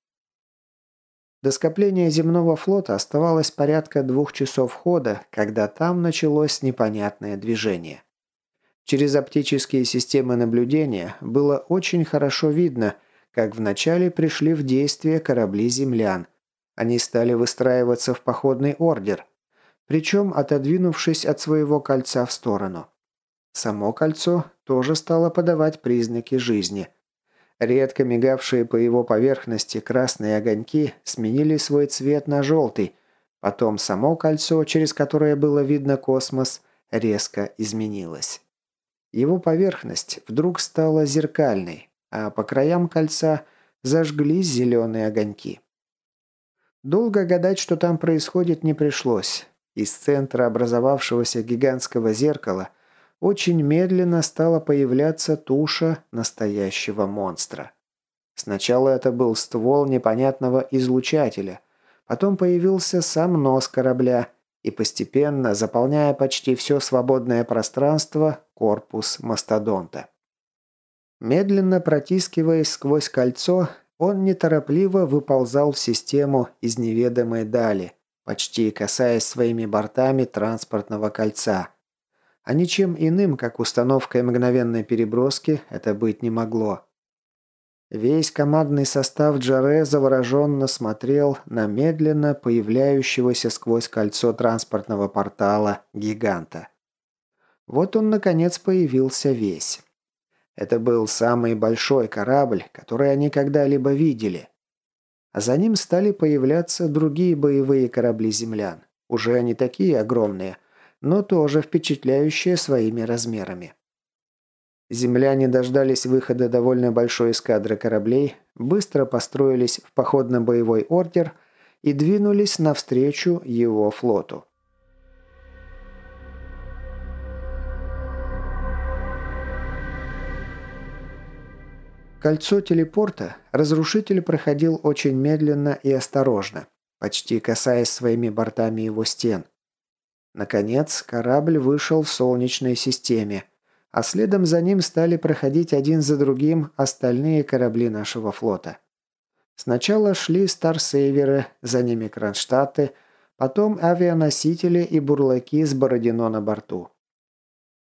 A: До скопления земного флота оставалось порядка двух часов хода, когда там началось непонятное движение. Через оптические системы наблюдения было очень хорошо видно, как вначале пришли в действие корабли землян. Они стали выстраиваться в походный ордер, причем отодвинувшись от своего кольца в сторону. Само кольцо тоже стало подавать признаки жизни. Редко мигавшие по его поверхности красные огоньки сменили свой цвет на желтый, потом само кольцо, через которое было видно космос, резко изменилось. Его поверхность вдруг стала зеркальной, а по краям кольца зажглись зеленые огоньки. Долго гадать, что там происходит, не пришлось. Из центра образовавшегося гигантского зеркала очень медленно стала появляться туша настоящего монстра. Сначала это был ствол непонятного излучателя, потом появился сам нос корабля и постепенно, заполняя почти все свободное пространство, корпус мастодонта. Медленно протискиваясь сквозь кольцо, он неторопливо выползал в систему из неведомой дали, почти касаясь своими бортами транспортного кольца. А ничем иным, как установкой мгновенной переброски, это быть не могло. Весь командный состав Джаре завороженно смотрел на медленно появляющегося сквозь кольцо транспортного портала гиганта. Вот он, наконец, появился весь. Это был самый большой корабль, который они когда-либо видели. А за ним стали появляться другие боевые корабли землян. Уже не такие огромные, но тоже впечатляющие своими размерами. Земляне дождались выхода довольно большой эскадры кораблей, быстро построились в походно-боевой ордер и двинулись навстречу его флоту. Кольцо телепорта разрушитель проходил очень медленно и осторожно, почти касаясь своими бортами его стен. Наконец, корабль вышел в Солнечной системе, а следом за ним стали проходить один за другим остальные корабли нашего флота. Сначала шли старсейверы, за ними кронштадты, потом авианосители и бурлаки с Бородино на борту.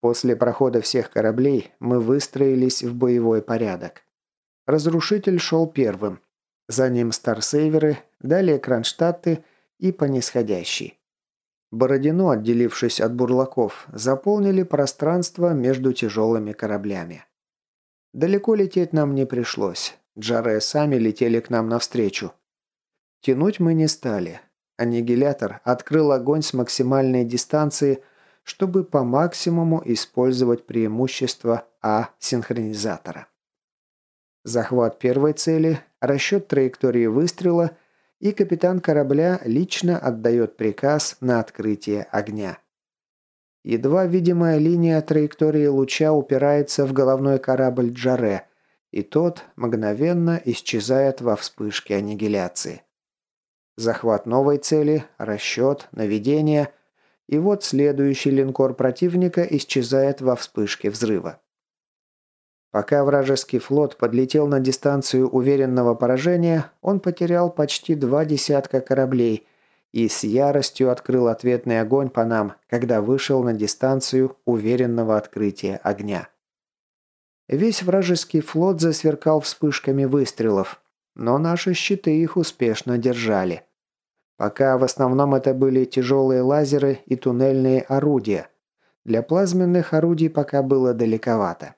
A: После прохода всех кораблей мы выстроились в боевой порядок. Разрушитель шел первым. За ним Старсейверы, далее Кронштадты и по нисходящей. Бородино, отделившись от бурлаков, заполнили пространство между тяжелыми кораблями. Далеко лететь нам не пришлось. Джаре сами летели к нам навстречу. Тянуть мы не стали. Аннигилятор открыл огонь с максимальной дистанции, чтобы по максимуму использовать преимущество А-синхронизатора. Захват первой цели, расчет траектории выстрела, и капитан корабля лично отдает приказ на открытие огня. Едва видимая линия траектории луча упирается в головной корабль Джаре, и тот мгновенно исчезает во вспышке аннигиляции. Захват новой цели, расчет, наведение, и вот следующий линкор противника исчезает во вспышке взрыва. Пока вражеский флот подлетел на дистанцию уверенного поражения, он потерял почти два десятка кораблей и с яростью открыл ответный огонь по нам, когда вышел на дистанцию уверенного открытия огня. Весь вражеский флот засверкал вспышками выстрелов, но наши щиты их успешно держали. Пока в основном это были тяжелые лазеры и туннельные орудия. Для плазменных орудий пока было далековато.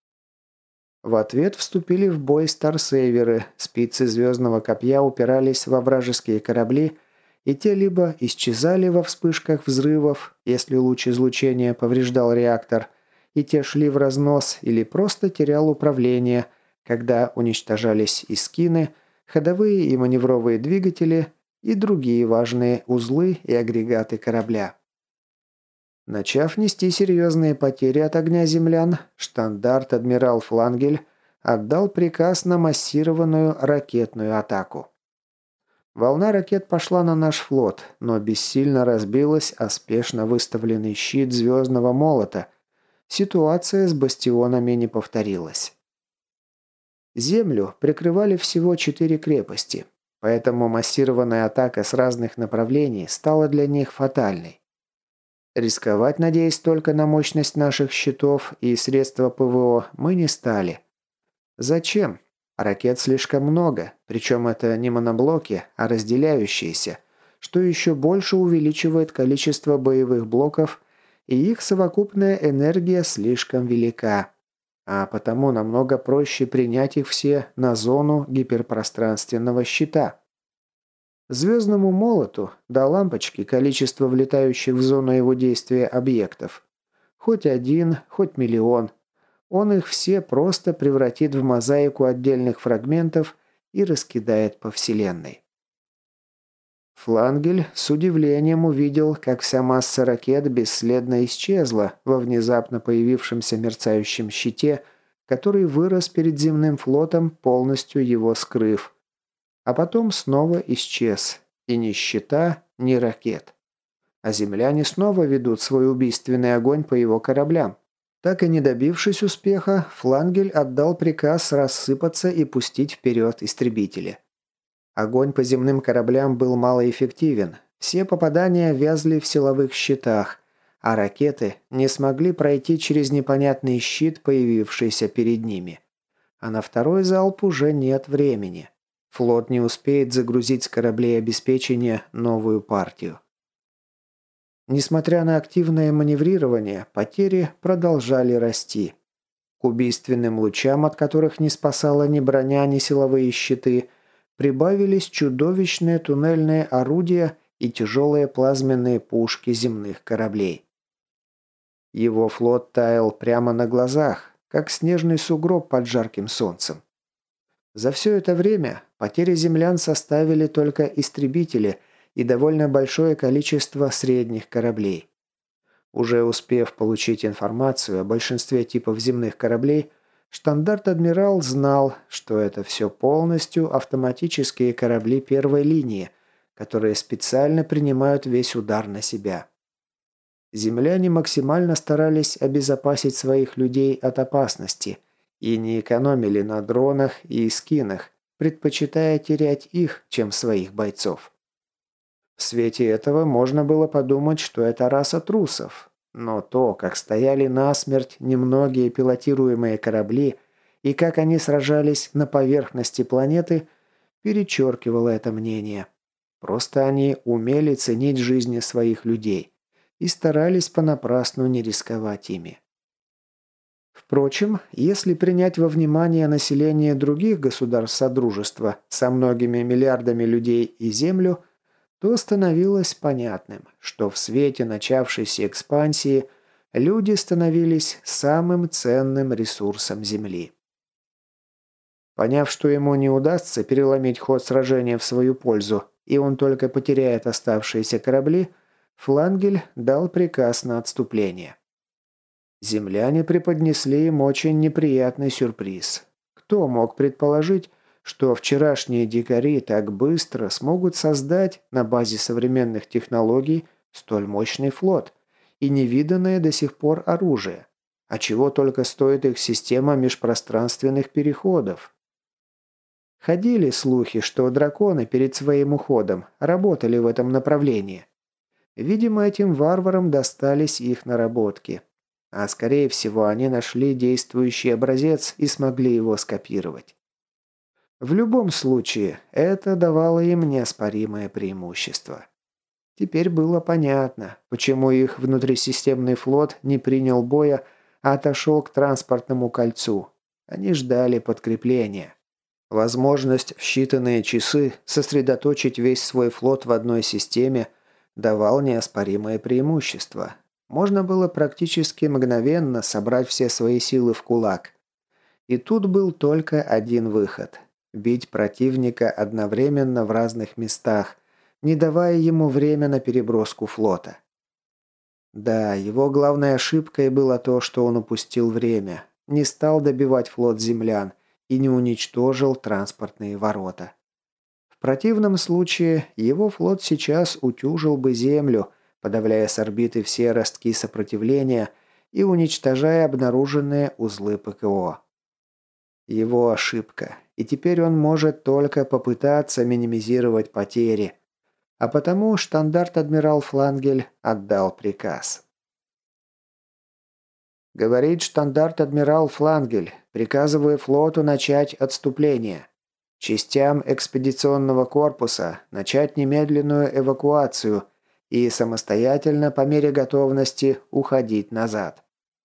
A: В ответ вступили в бой старсейверы, спицы звездного копья упирались во вражеские корабли, и те либо исчезали во вспышках взрывов, если луч излучения повреждал реактор, и те шли в разнос, или просто терял управление, когда уничтожались и скины, ходовые и маневровые двигатели и другие важные узлы и агрегаты корабля. Начав нести серьезные потери от огня землян, штандарт-адмирал Флангель отдал приказ на массированную ракетную атаку. Волна ракет пошла на наш флот, но бессильно разбилась о спешно выставленный щит звездного молота. Ситуация с бастионами не повторилась. Землю прикрывали всего четыре крепости, поэтому массированная атака с разных направлений стала для них фатальной. Рисковать, надеясь только на мощность наших щитов и средства ПВО, мы не стали. Зачем? Ракет слишком много, причем это не моноблоки, а разделяющиеся, что еще больше увеличивает количество боевых блоков, и их совокупная энергия слишком велика, а потому намного проще принять их все на зону гиперпространственного щита. Звездному молоту до лампочки количество влетающих в зону его действия объектов. Хоть один, хоть миллион. Он их все просто превратит в мозаику отдельных фрагментов и раскидает по Вселенной. Флангель с удивлением увидел, как вся масса ракет бесследно исчезла во внезапно появившемся мерцающем щите, который вырос перед земным флотом, полностью его скрыв. А потом снова исчез. И ни щита, ни ракет. А земляне снова ведут свой убийственный огонь по его кораблям. Так и не добившись успеха, Флангель отдал приказ рассыпаться и пустить вперед истребители. Огонь по земным кораблям был малоэффективен. Все попадания вязли в силовых щитах, а ракеты не смогли пройти через непонятный щит, появившийся перед ними. А на второй залп уже нет времени. Флот не успеет загрузить с кораблей обеспечения новую партию. Несмотря на активное маневрирование, потери продолжали расти. К убийственным лучам, от которых не спасала ни броня, ни силовые щиты, прибавились чудовищные туннельные орудия и тяжелые плазменные пушки земных кораблей. Его флот таял прямо на глазах, как снежный сугроб под жарким солнцем. За все это время потери землян составили только истребители и довольно большое количество средних кораблей. Уже успев получить информацию о большинстве типов земных кораблей, штандарт-адмирал знал, что это все полностью автоматические корабли первой линии, которые специально принимают весь удар на себя. Земляне максимально старались обезопасить своих людей от опасности и не экономили на дронах и скинах, предпочитая терять их, чем своих бойцов. В свете этого можно было подумать, что это раса трусов. Но то, как стояли насмерть немногие пилотируемые корабли и как они сражались на поверхности планеты, перечеркивало это мнение. Просто они умели ценить жизни своих людей и старались понапрасну не рисковать ими. Впрочем, если принять во внимание население других государств Содружества со многими миллиардами людей и Землю, то становилось понятным, что в свете начавшейся экспансии люди становились самым ценным ресурсом Земли. Поняв, что ему не удастся переломить ход сражения в свою пользу, и он только потеряет оставшиеся корабли, Флангель дал приказ на отступление. Земляне преподнесли им очень неприятный сюрприз. Кто мог предположить, что вчерашние дикари так быстро смогут создать на базе современных технологий столь мощный флот и невиданное до сих пор оружие, а чего только стоит их система межпространственных переходов? Ходили слухи, что драконы перед своим уходом работали в этом направлении. Видимо, этим варварам достались их наработки. А скорее всего, они нашли действующий образец и смогли его скопировать. В любом случае, это давало им неоспоримое преимущество. Теперь было понятно, почему их внутрисистемный флот не принял боя, а отошел к транспортному кольцу. Они ждали подкрепления. Возможность в считанные часы сосредоточить весь свой флот в одной системе давал неоспоримое преимущество. Можно было практически мгновенно собрать все свои силы в кулак. И тут был только один выход – бить противника одновременно в разных местах, не давая ему время на переброску флота. Да, его главной ошибкой было то, что он упустил время, не стал добивать флот землян и не уничтожил транспортные ворота. В противном случае его флот сейчас утюжил бы землю, подавляя с орбиты все ростки сопротивления и уничтожая обнаруженные узлы ПКО. Его ошибка, и теперь он может только попытаться минимизировать потери, а потому штандарт-адмирал Флангель отдал приказ. Говорит штандарт-адмирал Флангель, приказывая флоту начать отступление. Частям экспедиционного корпуса начать немедленную эвакуацию и самостоятельно по мере готовности уходить назад.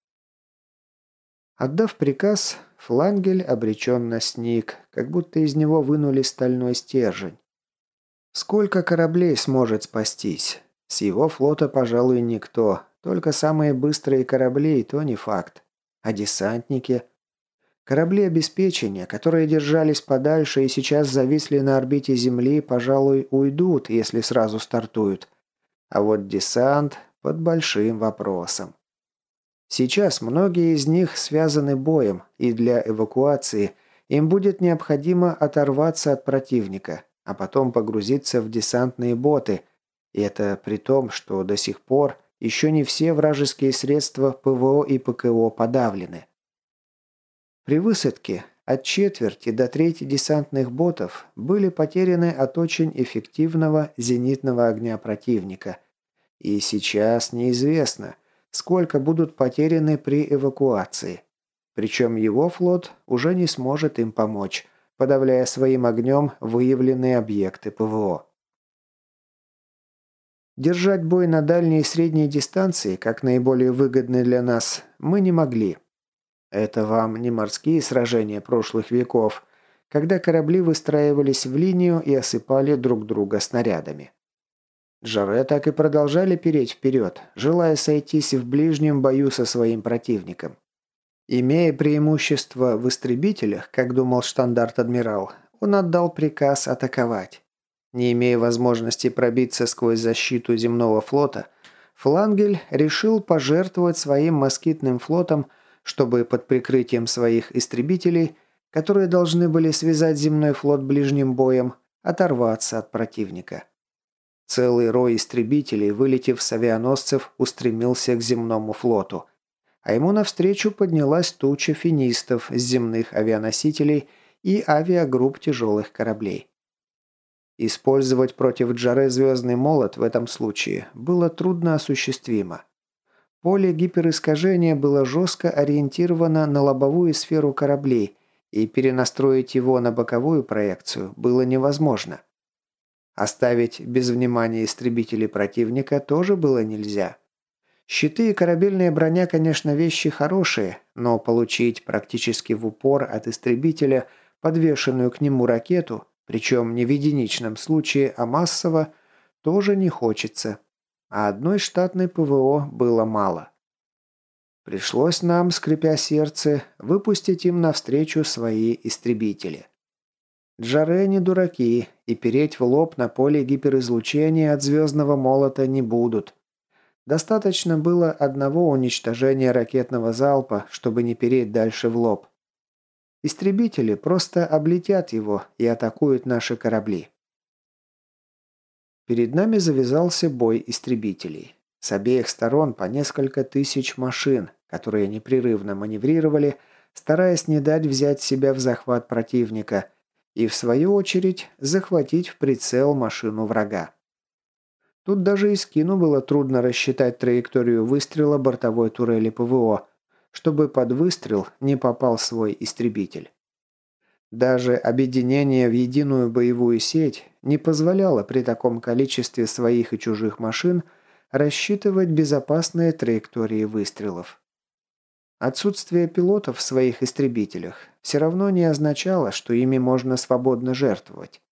A: Отдав приказ, Флангель обреченно сник, как будто из него вынули стальной стержень. Сколько кораблей сможет спастись? С его флота, пожалуй, никто, только самые быстрые корабли, и то не факт. А десантники? Корабли обеспечения, которые держались подальше и сейчас зависли на орбите Земли, пожалуй, уйдут, если сразу стартуют. А вот десант под большим вопросом. Сейчас многие из них связаны боем, и для эвакуации им будет необходимо оторваться от противника, а потом погрузиться в десантные боты, и это при том, что до сих пор еще не все вражеские средства ПВО и ПКО подавлены. При высадке от четверти до трети десантных ботов были потеряны от очень эффективного зенитного огня противника. И сейчас неизвестно, сколько будут потеряны при эвакуации. Причем его флот уже не сможет им помочь, подавляя своим огнем выявленные объекты ПВО. Держать бой на дальней и средней дистанции, как наиболее выгодный для нас, мы не могли. Это вам не морские сражения прошлых веков, когда корабли выстраивались в линию и осыпали друг друга снарядами. Джаре так и продолжали переть вперед, желая сойтись в ближнем бою со своим противником. Имея преимущество в истребителях, как думал штандарт-адмирал, он отдал приказ атаковать. Не имея возможности пробиться сквозь защиту земного флота, Флангель решил пожертвовать своим москитным флотом, чтобы под прикрытием своих истребителей, которые должны были связать земной флот ближним боем, оторваться от противника. Целый рой истребителей, вылетев с авианосцев, устремился к земному флоту, а ему навстречу поднялась туча финистов с земных авианосителей и авиагрупп тяжелых кораблей. Использовать против Джаре звездный молот в этом случае было трудно осуществимо. Поле гиперискажения было жестко ориентировано на лобовую сферу кораблей, и перенастроить его на боковую проекцию было невозможно. Оставить без внимания истребители противника тоже было нельзя. Щиты и корабельная броня, конечно, вещи хорошие, но получить практически в упор от истребителя подвешенную к нему ракету, причем не в единичном случае, а массово, тоже не хочется. А одной штатной ПВО было мало. Пришлось нам, скрипя сердце, выпустить им навстречу свои истребители. Джаре не дураки, и переть в лоб на поле гиперизлучения от звездного молота не будут. Достаточно было одного уничтожения ракетного залпа, чтобы не переть дальше в лоб. Истребители просто облетят его и атакуют наши корабли. Перед нами завязался бой истребителей. С обеих сторон по несколько тысяч машин, которые непрерывно маневрировали, стараясь не дать взять себя в захват противника и, в свою очередь, захватить в прицел машину врага. Тут даже и скину было трудно рассчитать траекторию выстрела бортовой турели ПВО, чтобы под выстрел не попал свой истребитель. Даже объединение в единую боевую сеть не позволяло при таком количестве своих и чужих машин рассчитывать безопасные траектории выстрелов. Отсутствие пилотов в своих истребителях все равно не означало, что ими можно свободно жертвовать.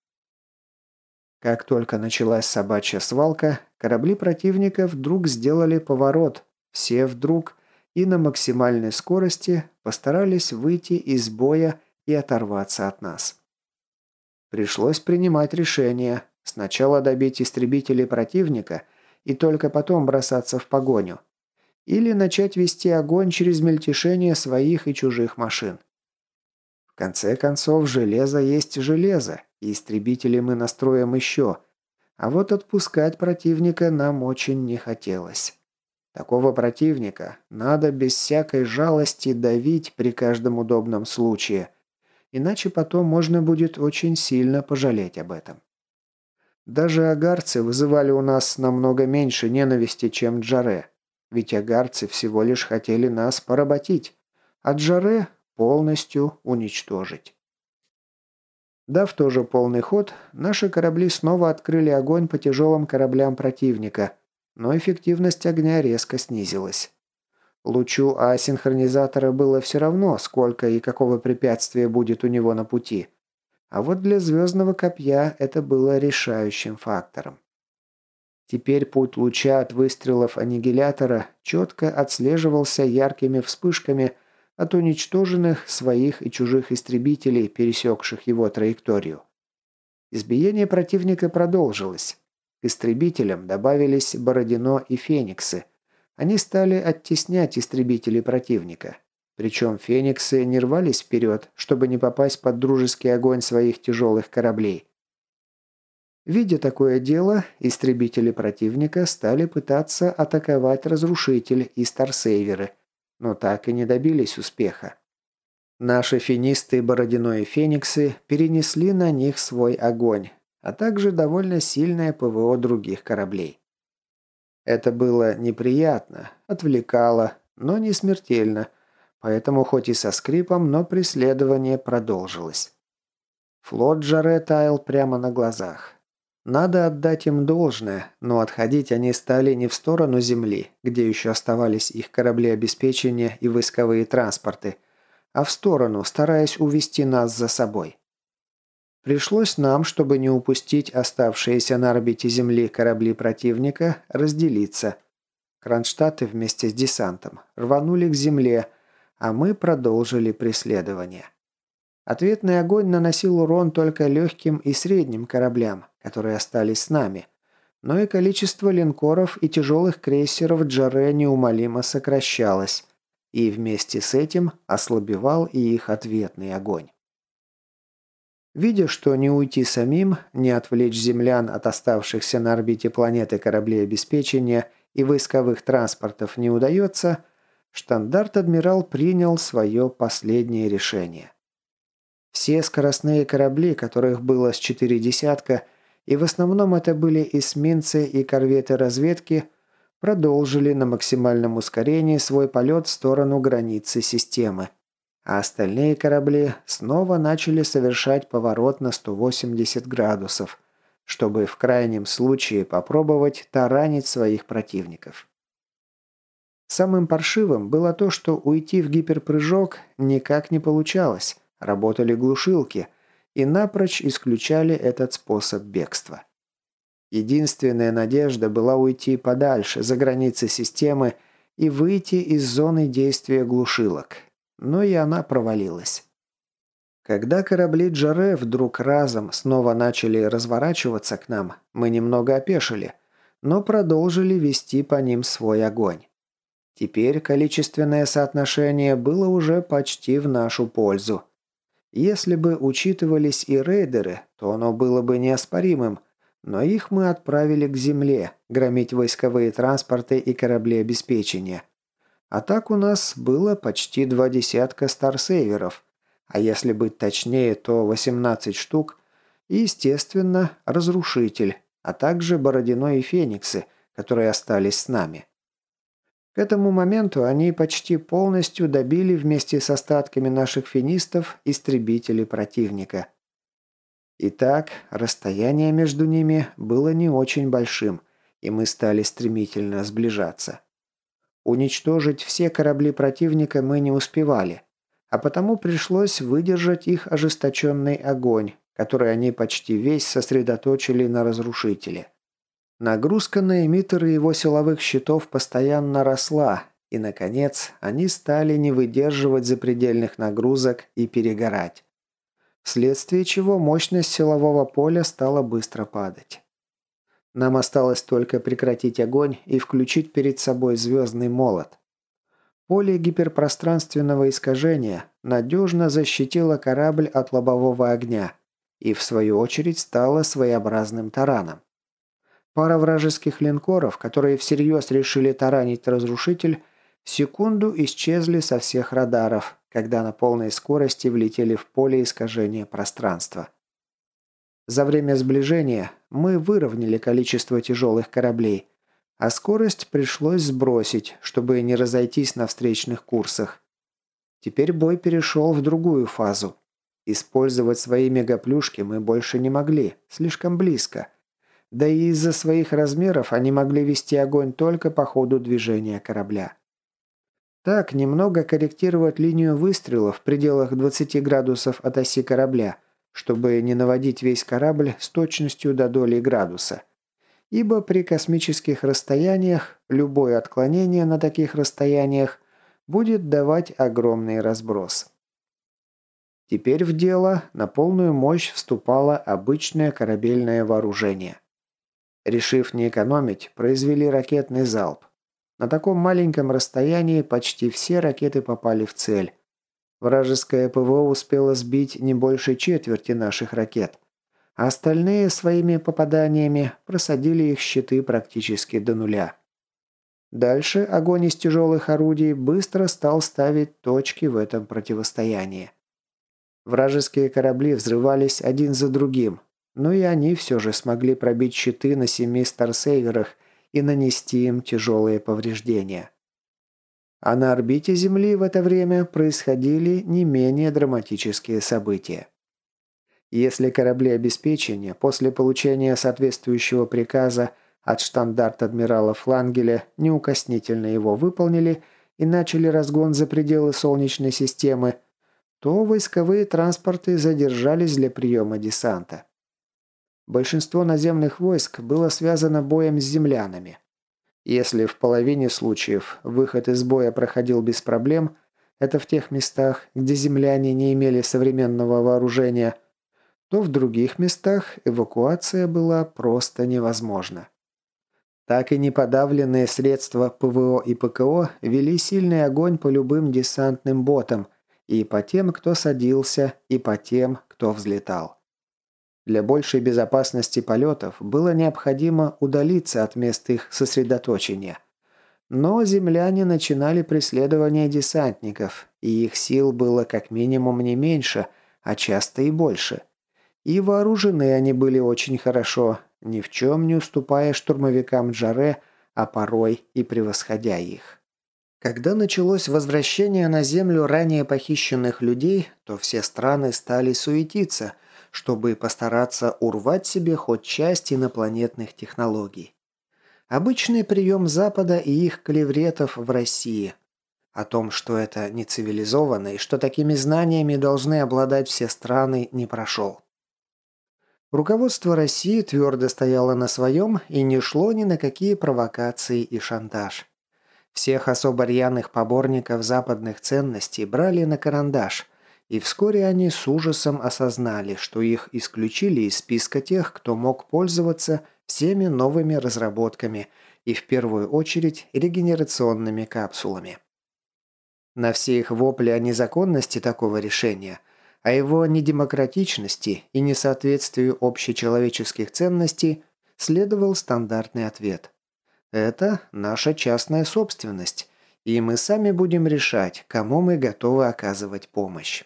A: Как только началась собачья свалка, корабли противника вдруг сделали поворот, все вдруг и на максимальной скорости постарались выйти из боя и оторваться от нас. Пришлось принимать решение, сначала добить истребителей противника и только потом бросаться в погоню, или начать вести огонь через мельтешение своих и чужих машин. В конце концов, железо есть железо, и истребители мы настроим еще, а вот отпускать противника нам очень не хотелось. Такого противника надо без всякой жалости давить при каждом удобном случае, иначе потом можно будет очень сильно пожалеть об этом. Даже агарцы вызывали у нас намного меньше ненависти, чем Джаре, ведь агарцы всего лишь хотели нас поработить, а Джаре полностью уничтожить. Дав тоже полный ход, наши корабли снова открыли огонь по тяжелым кораблям противника, но эффективность огня резко снизилась. Лучу асинхронизатора было все равно, сколько и какого препятствия будет у него на пути. А вот для звездного копья это было решающим фактором. Теперь путь луча от выстрелов аннигилятора четко отслеживался яркими вспышками от уничтоженных своих и чужих истребителей, пересекших его траекторию. Избиение противника продолжилось. К истребителям добавились Бородино и Фениксы. Они стали оттеснять истребителей противника. Причем Фениксы не рвались вперед, чтобы не попасть под дружеский огонь своих тяжелых кораблей. Видя такое дело, истребители противника стали пытаться атаковать Разрушитель и Старсейверы, но так и не добились успеха. Наши финисты Бородино и Фениксы перенесли на них свой огонь, а также довольно сильное ПВО других кораблей. Это было неприятно, отвлекало, но не смертельно, поэтому хоть и со скрипом, но преследование продолжилось. Флот Джаре таял прямо на глазах. Надо отдать им должное, но отходить они стали не в сторону Земли, где еще оставались их корабли обеспечения и войсковые транспорты, а в сторону, стараясь увести нас за собой. Пришлось нам, чтобы не упустить оставшиеся на орбите Земли корабли противника, разделиться. Кронштадты вместе с десантом рванули к Земле, а мы продолжили преследование. Ответный огонь наносил урон только легким и средним кораблям, которые остались с нами, но и количество линкоров и тяжелых крейсеров Джаре неумолимо сокращалось, и вместе с этим ослабевал и их ответный огонь. Видя, что не уйти самим, не отвлечь землян от оставшихся на орбите планеты кораблей обеспечения и войсковых транспортов не удается, штандарт-адмирал принял свое последнее решение. Все скоростные корабли, которых было с четыре десятка, и в основном это были эсминцы и корветы разведки, продолжили на максимальном ускорении свой полет в сторону границы системы, а остальные корабли снова начали совершать поворот на сто восемьдесят градусов, чтобы в крайнем случае попробовать таранить своих противников. Самым паршивым было то, что уйти в гиперпрыжок никак не получалось, работали глушилки и напрочь исключали этот способ бегства. Единственная надежда была уйти подальше, за границы системы, и выйти из зоны действия глушилок. Но и она провалилась. Когда корабли Джаре вдруг разом снова начали разворачиваться к нам, мы немного опешили, но продолжили вести по ним свой огонь. Теперь количественное соотношение было уже почти в нашу пользу. Если бы учитывались и рейдеры, то оно было бы неоспоримым, но их мы отправили к земле, громить войсковые транспорты и корабли обеспечения. А так у нас было почти два десятка старсейверов, а если быть точнее, то восемнадцать штук, и, естественно, разрушитель, а также Бородино и Фениксы, которые остались с нами. К этому моменту они почти полностью добили вместе с остатками наших финистов истребители противника. Итак, расстояние между ними было не очень большим, и мы стали стремительно сближаться. Уничтожить все корабли противника мы не успевали, а потому пришлось выдержать их ожесточенный огонь, который они почти весь сосредоточили на разрушителе. Нагрузка на эмиттеры его силовых щитов постоянно росла, и, наконец, они стали не выдерживать запредельных нагрузок и перегорать. Вследствие чего мощность силового поля стала быстро падать. Нам осталось только прекратить огонь и включить перед собой звездный молот. Поле гиперпространственного искажения надежно защитило корабль от лобового огня и, в свою очередь, стало своеобразным тараном. Пара вражеских линкоров, которые всерьез решили таранить разрушитель, в секунду исчезли со всех радаров, когда на полной скорости влетели в поле искажения пространства. За время сближения мы выровняли количество тяжелых кораблей, а скорость пришлось сбросить, чтобы не разойтись на встречных курсах. Теперь бой перешел в другую фазу. Использовать свои мегаплюшки мы больше не могли, слишком близко. Да и из-за своих размеров они могли вести огонь только по ходу движения корабля. Так, немного корректировать линию выстрела в пределах двадцати градусов от оси корабля, чтобы не наводить весь корабль с точностью до доли градуса. Ибо при космических расстояниях любое отклонение на таких расстояниях будет давать огромный разброс. Теперь в дело на полную мощь вступало обычное корабельное вооружение. Решив не экономить, произвели ракетный залп. На таком маленьком расстоянии почти все ракеты попали в цель. Вражеское ПВО успело сбить не больше четверти наших ракет, а остальные своими попаданиями просадили их щиты практически до нуля. Дальше огонь из тяжелых орудий быстро стал ставить точки в этом противостоянии. Вражеские корабли взрывались один за другим, но и они все же смогли пробить щиты на семи старсейверах и нанести им тяжелые повреждения. А на орбите Земли в это время происходили не менее драматические события. Если корабли обеспечения после получения соответствующего приказа от штандарт-адмирала Флангеля неукоснительно его выполнили и начали разгон за пределы Солнечной системы, то войсковые транспорты задержались для приема десанта. Большинство наземных войск было связано боем с землянами. Если в половине случаев выход из боя проходил без проблем, это в тех местах, где земляне не имели современного вооружения, то в других местах эвакуация была просто невозможна. Так и неподавленные средства ПВО и ПКО вели сильный огонь по любым десантным ботам, и по тем, кто садился, и по тем, кто взлетал. Для большей безопасности полетов было необходимо удалиться от мест их сосредоточения. Но земляне начинали преследование десантников, и их сил было как минимум не меньше, а часто и больше. И вооружены они были очень хорошо, ни в чем не уступая штурмовикам Джаре, а порой и превосходя их. Когда началось возвращение на Землю ранее похищенных людей, то все страны стали суетиться, чтобы постараться урвать себе хоть часть инопланетных технологий. Обычный прием Запада и их клевретов в России. О том, что это не цивилизованно и что такими знаниями должны обладать все страны, не прошел. Руководство России твердо стояло на своем и не шло ни на какие провокации и шантаж. Всех особо рьяных поборников западных ценностей брали на карандаш, и вскоре они с ужасом осознали, что их исключили из списка тех, кто мог пользоваться всеми новыми разработками и в первую очередь регенерационными капсулами. На все их вопли о незаконности такого решения, о его недемократичности и несоответствию общечеловеческих ценностей следовал стандартный ответ. Это наша частная собственность, и мы сами будем решать, кому мы готовы оказывать помощь.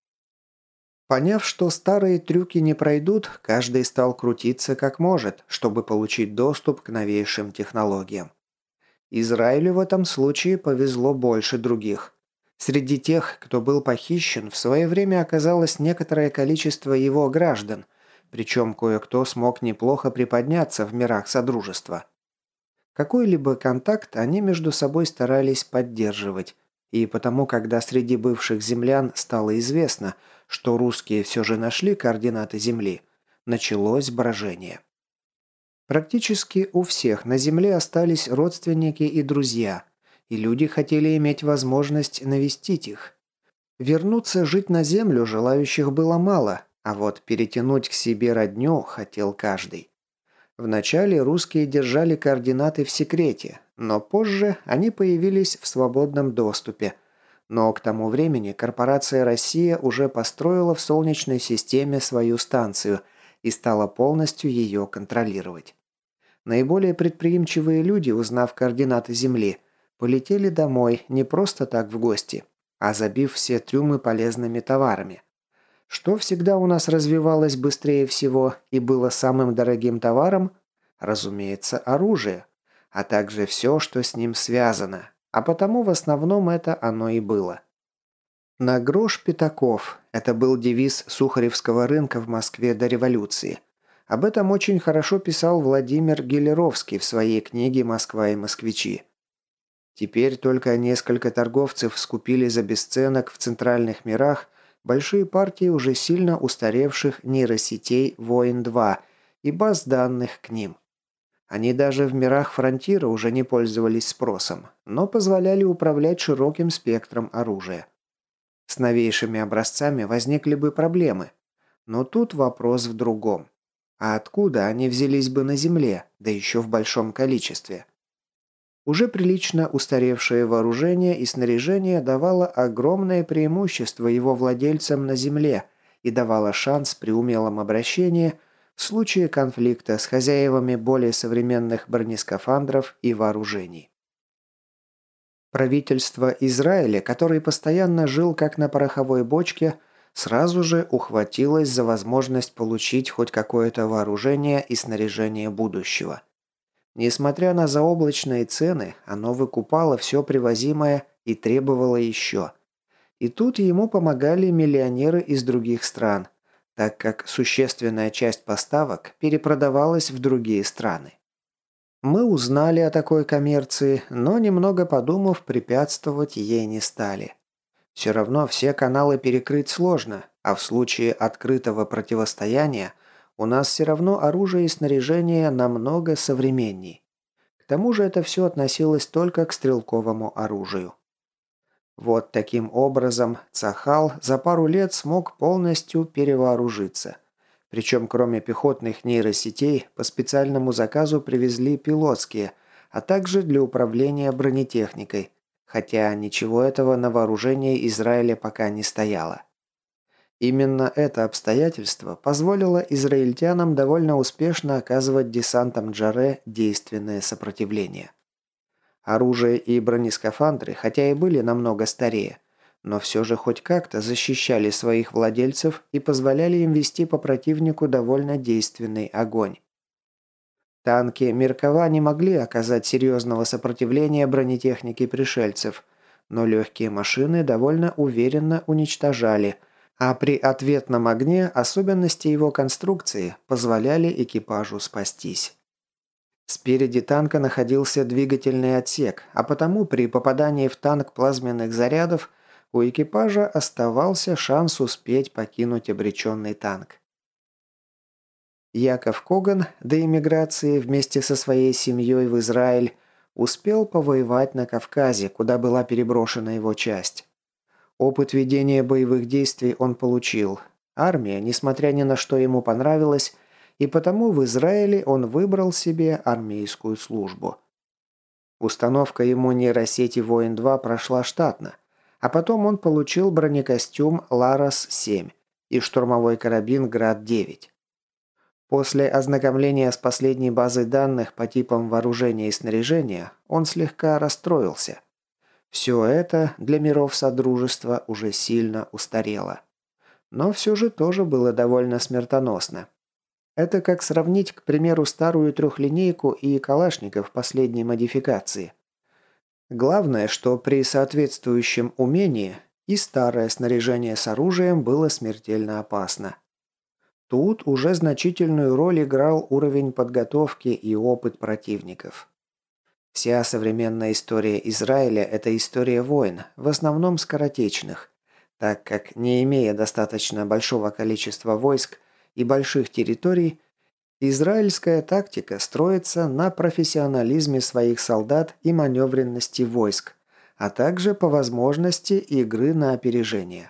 A: Поняв, что старые трюки не пройдут, каждый стал крутиться как может, чтобы получить доступ к новейшим технологиям. Израилю в этом случае повезло больше других. Среди тех, кто был похищен, в свое время оказалось некоторое количество его граждан, причем кое-кто смог неплохо приподняться в мирах Содружества. Какой-либо контакт они между собой старались поддерживать, и потому, когда среди бывших землян стало известно, что русские все же нашли координаты Земли, началось брожение. Практически у всех на Земле остались родственники и друзья, и люди хотели иметь возможность навестить их. Вернуться жить на Землю желающих было мало, а вот перетянуть к себе родню хотел каждый. Вначале русские держали координаты в секрете, но позже они появились в свободном доступе. Но к тому времени корпорация «Россия» уже построила в Солнечной системе свою станцию и стала полностью ее контролировать. Наиболее предприимчивые люди, узнав координаты Земли, полетели домой не просто так в гости, а забив все трюмы полезными товарами. Что всегда у нас развивалось быстрее всего и было самым дорогим товаром? Разумеется, оружие, а также все, что с ним связано, а потому в основном это оно и было. «На грош пятаков» – это был девиз Сухаревского рынка в Москве до революции. Об этом очень хорошо писал Владимир Гелеровский в своей книге «Москва и москвичи». Теперь только несколько торговцев скупили за бесценок в центральных мирах большие партии уже сильно устаревших нейросетей «Воин-два» и баз данных к ним. Они даже в мирах фронтира уже не пользовались спросом, но позволяли управлять широким спектром оружия. С новейшими образцами возникли бы проблемы. Но тут вопрос в другом. А откуда они взялись бы на Земле, да еще в большом количестве? Уже прилично устаревшее вооружение и снаряжение давало огромное преимущество его владельцам на Земле и давало шанс при умелом обращении в случае конфликта с хозяевами более современных бронескафандров и вооружений. Правительство Израиля, который постоянно жил как на пороховой бочке, сразу же ухватилось за возможность получить хоть какое-то вооружение и снаряжение будущего. Несмотря на заоблачные цены, оно выкупало все привозимое и требовало еще. И тут ему помогали миллионеры из других стран, так как существенная часть поставок перепродавалась в другие страны. Мы узнали о такой коммерции, но немного подумав, препятствовать ей не стали. Все равно все каналы перекрыть сложно, а в случае открытого противостояния у нас все равно оружие и снаряжение намного современней. К тому же это все относилось только к стрелковому оружию. Вот таким образом Цахал за пару лет смог полностью перевооружиться. Причем кроме пехотных нейросетей по специальному заказу привезли пилотские, а также для управления бронетехникой, хотя ничего этого на вооружении Израиля пока не стояло. Именно это обстоятельство позволило израильтянам довольно успешно оказывать десантам Джаре действенное сопротивление. Оружие и бронескафандры, хотя и были намного старее, но все же хоть как-то защищали своих владельцев и позволяли им вести по противнику довольно действенный огонь. Танки Меркава не могли оказать серьезного сопротивления бронетехнике пришельцев, но легкие машины довольно уверенно уничтожали, а при ответном огне особенности его конструкции позволяли экипажу спастись. Спереди танка находился двигательный отсек, а потому при попадании в танк плазменных зарядов у экипажа оставался шанс успеть покинуть обреченный танк. Яков Коган до эмиграции вместе со своей семьей в Израиль успел повоевать на Кавказе, куда была переброшена его часть. Опыт ведения боевых действий он получил. Армия, несмотря ни на что, ему понравилась, и потому в Израиле он выбрал себе армейскую службу. Установка ему нейросети «Воин-два» прошла штатно, а потом он получил бронекостюм «Ларос семь» и штурмовой карабин «Град-девять». После ознакомления с последней базой данных по типам вооружения и снаряжения он слегка расстроился. Все это для миров Содружества уже сильно устарело. Но все же тоже было довольно смертоносно. Это как сравнить, к примеру, старую трехлинейку и калашников последней модификации. Главное, что при соответствующем умении и старое снаряжение с оружием было смертельно опасно. Тут уже значительную роль играл уровень подготовки и опыт противников. Вся современная история Израиля – это история войн, в основном скоротечных, так как, не имея достаточно большого количества войск и больших территорий, израильская тактика строится на профессионализме своих солдат и маневренности войск, а также по возможности игры на опережение.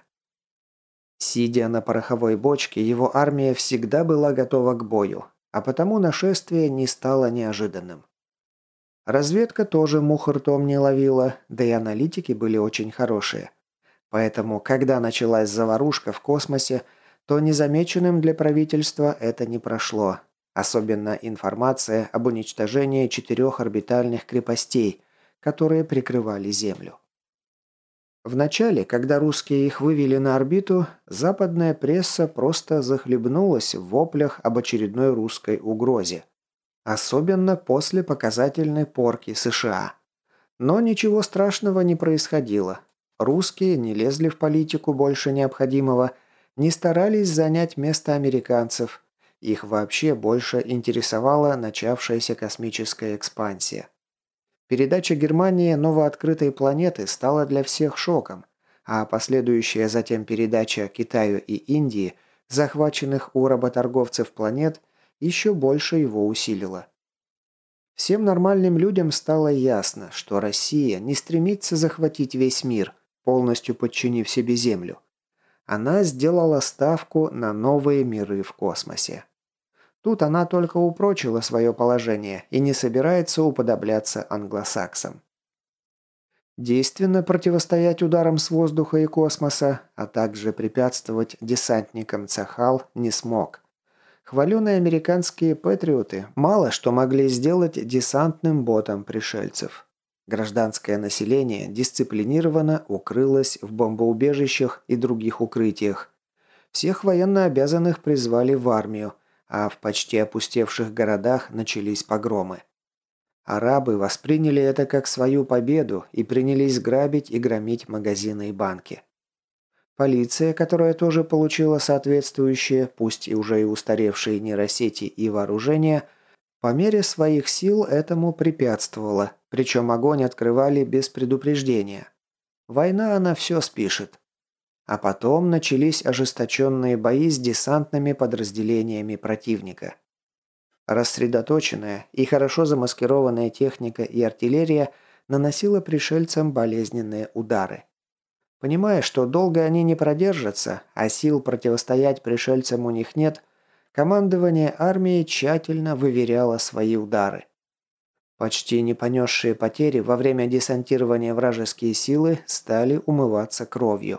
A: Сидя на пороховой бочке, его армия всегда была готова к бою, а потому нашествие не стало неожиданным. Разведка тоже мух ртом не ловила, да и аналитики были очень хорошие. Поэтому, когда началась заварушка в космосе, то незамеченным для правительства это не прошло. Особенно информация об уничтожении четырех орбитальных крепостей, которые прикрывали Землю. Вначале, когда русские их вывели на орбиту, западная пресса просто захлебнулась в воплях об очередной русской угрозе. Особенно после показательной порки США. Но ничего страшного не происходило. Русские не лезли в политику больше необходимого, не старались занять место американцев. Их вообще больше интересовала начавшаяся космическая экспансия. Передача Германии новооткрытой планеты стала для всех шоком, а последующая затем передача Китаю и Индии, захваченных у работорговцев планет, еще больше его усилила. Всем нормальным людям стало ясно, что Россия не стремится захватить весь мир, полностью подчинив себе Землю. Она сделала ставку на новые миры в космосе. Тут она только упрочила свое положение и не собирается уподобляться англосаксам. Действенно противостоять ударам с воздуха и космоса, а также препятствовать десантникам Цахал не смог. Хваленые американские патриоты мало что могли сделать десантным ботам пришельцев. Гражданское население дисциплинированно укрылось в бомбоубежищах и других укрытиях. Всех военнообязанных призвали в армию, а в почти опустевших городах начались погромы. Арабы восприняли это как свою победу и принялись грабить и громить магазины и банки. Полиция, которая тоже получила соответствующие, пусть и уже и устаревшие нейросети и вооружения, по мере своих сил этому препятствовала, причем огонь открывали без предупреждения. Война она все спишет. А потом начались ожесточенные бои с десантными подразделениями противника. Рассредоточенная и хорошо замаскированная техника и артиллерия наносила пришельцам болезненные удары. Понимая, что долго они не продержатся, а сил противостоять пришельцам у них нет, командование армии тщательно выверяло свои удары. Почти не понесшие потери во время десантирования вражеские силы стали умываться кровью.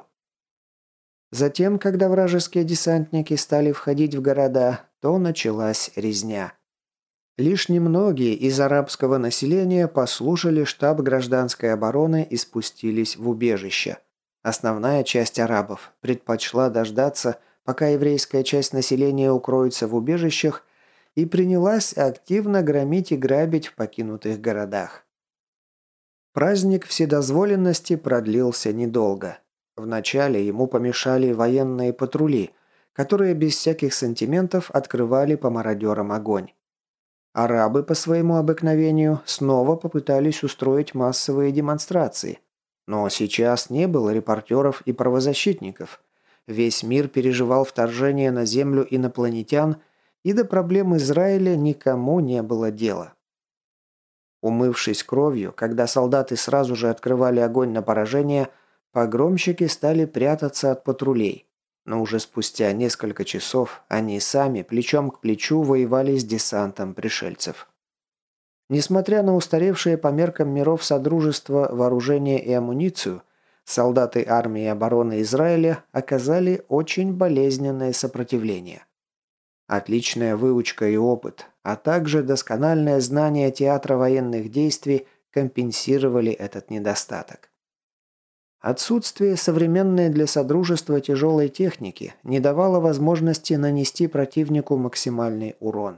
A: Затем, когда вражеские десантники стали входить в города, то началась резня. Лишь немногие из арабского населения послушали штаб гражданской обороны и спустились в убежище. Основная часть арабов предпочла дождаться, пока еврейская часть населения укроется в убежищах, и принялась активно громить и грабить в покинутых городах. Праздник вседозволенности продлился недолго. Вначале ему помешали военные патрули, которые без всяких сантиментов открывали по мародерам огонь. Арабы по своему обыкновению снова попытались устроить массовые демонстрации. Но сейчас не было репортеров и правозащитников. Весь мир переживал вторжение на землю инопланетян, и до проблем Израиля никому не было дела. Умывшись кровью, когда солдаты сразу же открывали огонь на поражение, погромщики стали прятаться от патрулей. Но уже спустя несколько часов они сами плечом к плечу воевали с десантом пришельцев. Несмотря на устаревшие по меркам миров Содружества вооружение и амуницию, солдаты армии обороны Израиля оказали очень болезненное сопротивление. Отличная выучка и опыт, а также доскональное знание театра военных действий компенсировали этот недостаток. Отсутствие современной для Содружества тяжелой техники не давало возможности нанести противнику максимальный урон.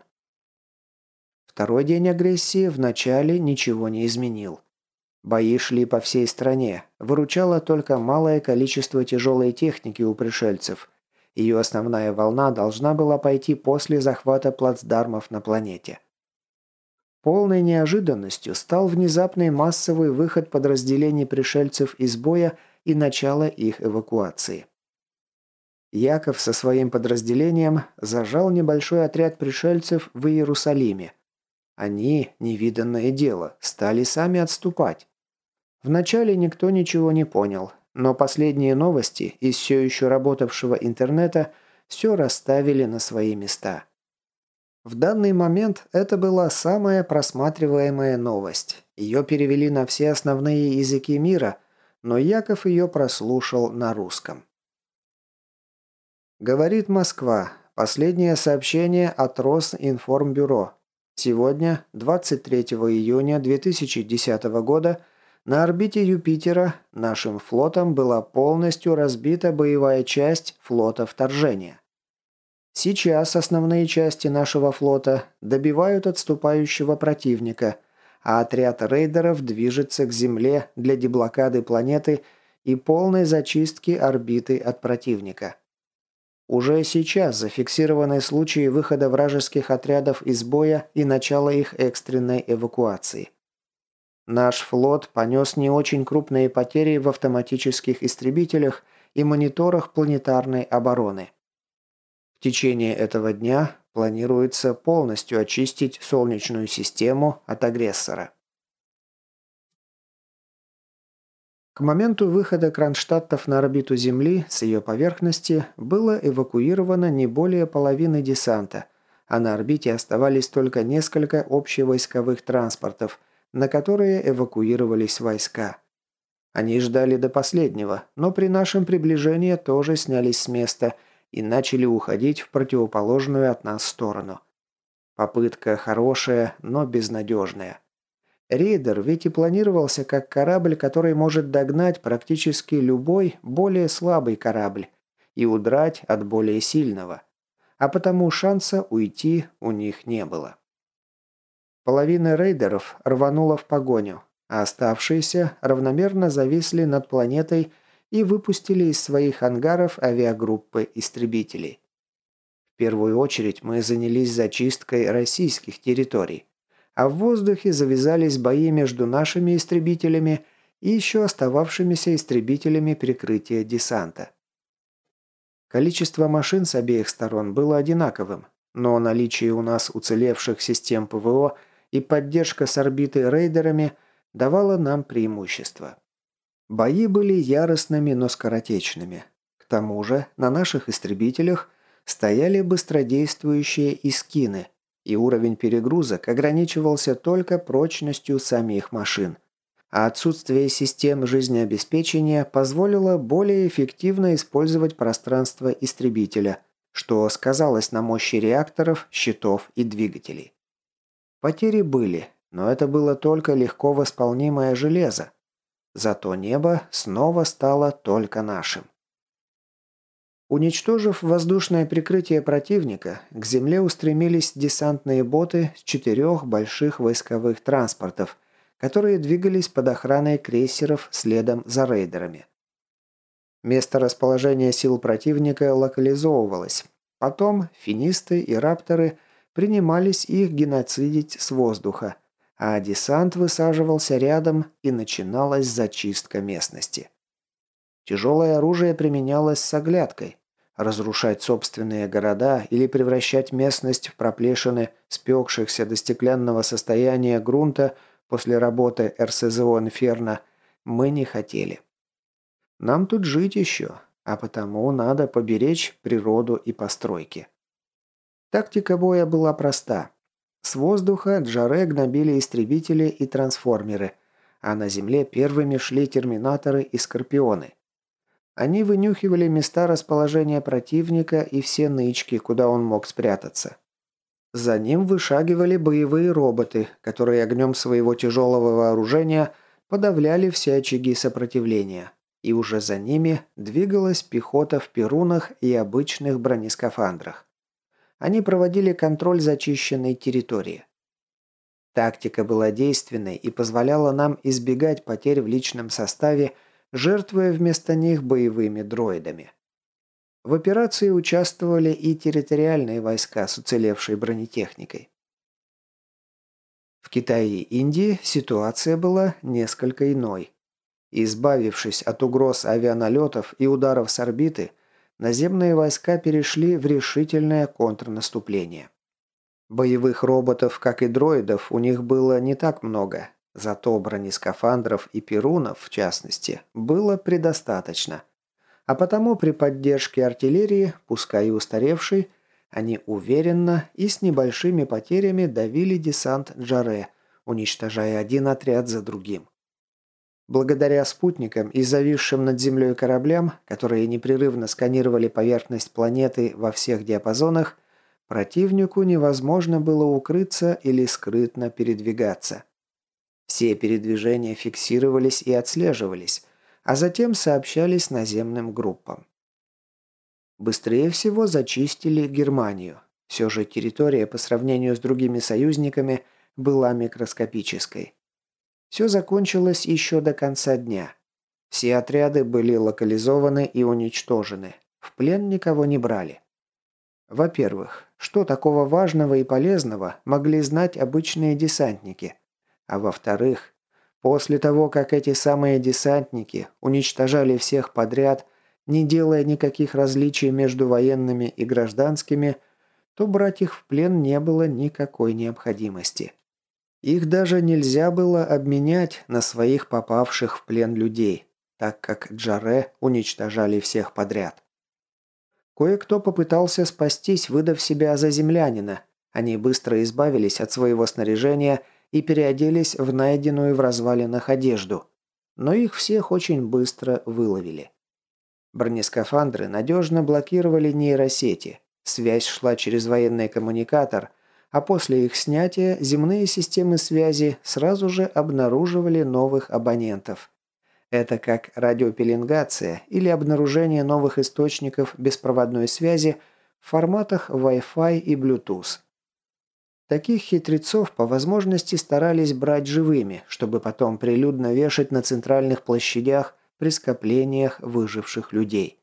A: Второй день агрессии вначале ничего не изменил. Бои шли по всей стране, выручало только малое количество тяжелой техники у пришельцев. Ее основная волна должна была пойти после захвата плацдармов на планете. Полной неожиданностью стал внезапный массовый выход подразделений пришельцев из боя и начало их эвакуации. Яков со своим подразделением зажал небольшой отряд пришельцев в Иерусалиме. Они, невиданное дело, стали сами отступать. Вначале никто ничего не понял, но последние новости из все еще работавшего интернета все расставили на свои места. В данный момент это была самая просматриваемая новость. Ее перевели на все основные языки мира, но Яков ее прослушал на русском. Говорит Москва. Последнее сообщение от Росинформбюро. Сегодня, двадцать третьего июня две тысячи десятого года, на орбите Юпитера нашим флотом была полностью разбита боевая часть флота вторжения. Сейчас основные части нашего флота добивают отступающего противника, а отряд рейдеров движется к Земле для деблокады планеты и полной зачистки орбиты от противника. Уже сейчас зафиксированы случаи выхода вражеских отрядов из боя и начала их экстренной эвакуации. Наш флот понес не очень крупные потери в автоматических истребителях и мониторах планетарной обороны. В течение этого дня планируется полностью очистить Солнечную систему от агрессора. К моменту выхода Кронштадтов на орбиту Земли с ее поверхности было эвакуировано не более половины десанта, а на орбите оставались только несколько общевойсковых транспортов, на которые эвакуировались войска. Они ждали до последнего, но при нашем приближении тоже снялись с места и начали уходить в противоположную от нас сторону. Попытка хорошая, но безнадежная. Рейдер ведь и планировался как корабль, который может догнать практически любой более слабый корабль и удрать от более сильного. А потому шанса уйти у них не было. Половина рейдеров рванула в погоню, а оставшиеся равномерно зависли над планетой и выпустили из своих ангаров авиагруппы истребителей. В первую очередь мы занялись зачисткой российских территорий, а в воздухе завязались бои между нашими истребителями и еще остававшимися истребителями прикрытия десанта. Количество машин с обеих сторон было одинаковым, но наличие у нас уцелевших систем ПВО и поддержка с орбиты рейдерами давало нам преимущество. Бои были яростными, но скоротечными. К тому же на наших истребителях стояли быстродействующие искины, и уровень перегрузок ограничивался только прочностью самих машин. А отсутствие систем жизнеобеспечения позволило более эффективно использовать пространство истребителя, что сказалось на мощи реакторов, щитов и двигателей. Потери были, но это было только легко восполнимое железо. Зато небо снова стало только нашим. Уничтожив воздушное прикрытие противника, к земле устремились десантные боты с четырех больших войсковых транспортов, которые двигались под охраной крейсеров следом за рейдерами. Место расположения сил противника локализовывалось. Потом финисты и рапторы принимались их геноцидить с воздуха, а десант высаживался рядом и начиналась зачистка местности. Тяжелое оружие применялось с оглядкой. Разрушать собственные города или превращать местность в проплешины спекшихся до стеклянного состояния грунта после работы эр эс зэ о «Инферно» мы не хотели. Нам тут жить еще, а потому надо поберечь природу и постройки. Тактика боя была проста. С воздуха Джаре гнобили истребители и трансформеры, а на земле первыми шли терминаторы и скорпионы. Они вынюхивали места расположения противника и все нычки, куда он мог спрятаться. За ним вышагивали боевые роботы, которые огнем своего тяжелого вооружения подавляли все очаги сопротивления. И уже за ними двигалась пехота в перунах и обычных бронескафандрах. Они проводили контроль зачищенной территории. Тактика была действенной и позволяла нам избегать потерь в личном составе, жертвуя вместо них боевыми дроидами. В операции участвовали и территориальные войска с уцелевшей бронетехникой. В Китае и Индии ситуация была несколько иной. Избавившись от угроз авианалетов и ударов с орбиты, наземные войска перешли в решительное контрнаступление. Боевых роботов, как и дроидов, у них было не так много, зато бронескафандров и перунов, в частности, было предостаточно. А потому при поддержке артиллерии, пускай и устаревшей, они уверенно и с небольшими потерями давили десант Джаре, уничтожая один отряд за другим. Благодаря спутникам и зависшим над землей кораблям, которые непрерывно сканировали поверхность планеты во всех диапазонах, противнику невозможно было укрыться или скрытно передвигаться. Все передвижения фиксировались и отслеживались, а затем сообщались наземным группам. Быстрее всего зачистили Германию. Все же территория по сравнению с другими союзниками была микроскопической. Все закончилось еще до конца дня. Все отряды были локализованы и уничтожены. В плен никого не брали. Во-первых, что такого важного и полезного могли знать обычные десантники? А во-вторых, после того, как эти самые десантники уничтожали всех подряд, не делая никаких различий между военными и гражданскими, то брать их в плен не было никакой необходимости. Их даже нельзя было обменять на своих попавших в плен людей, так как Джаре уничтожали всех подряд. Кое-кто попытался спастись, выдав себя за землянина. Они быстро избавились от своего снаряжения и переоделись в найденную в развалинах одежду. Но их всех очень быстро выловили. Бронескафандры надежно блокировали нейросети. Связь шла через военный коммуникатор, а после их снятия земные системы связи сразу же обнаруживали новых абонентов. Это как радиопеленгация или обнаружение новых источников беспроводной связи в форматах Wi-Fi и Bluetooth. Таких хитрецов по возможности старались брать живыми, чтобы потом прилюдно вешать на центральных площадях при скоплениях выживших людей.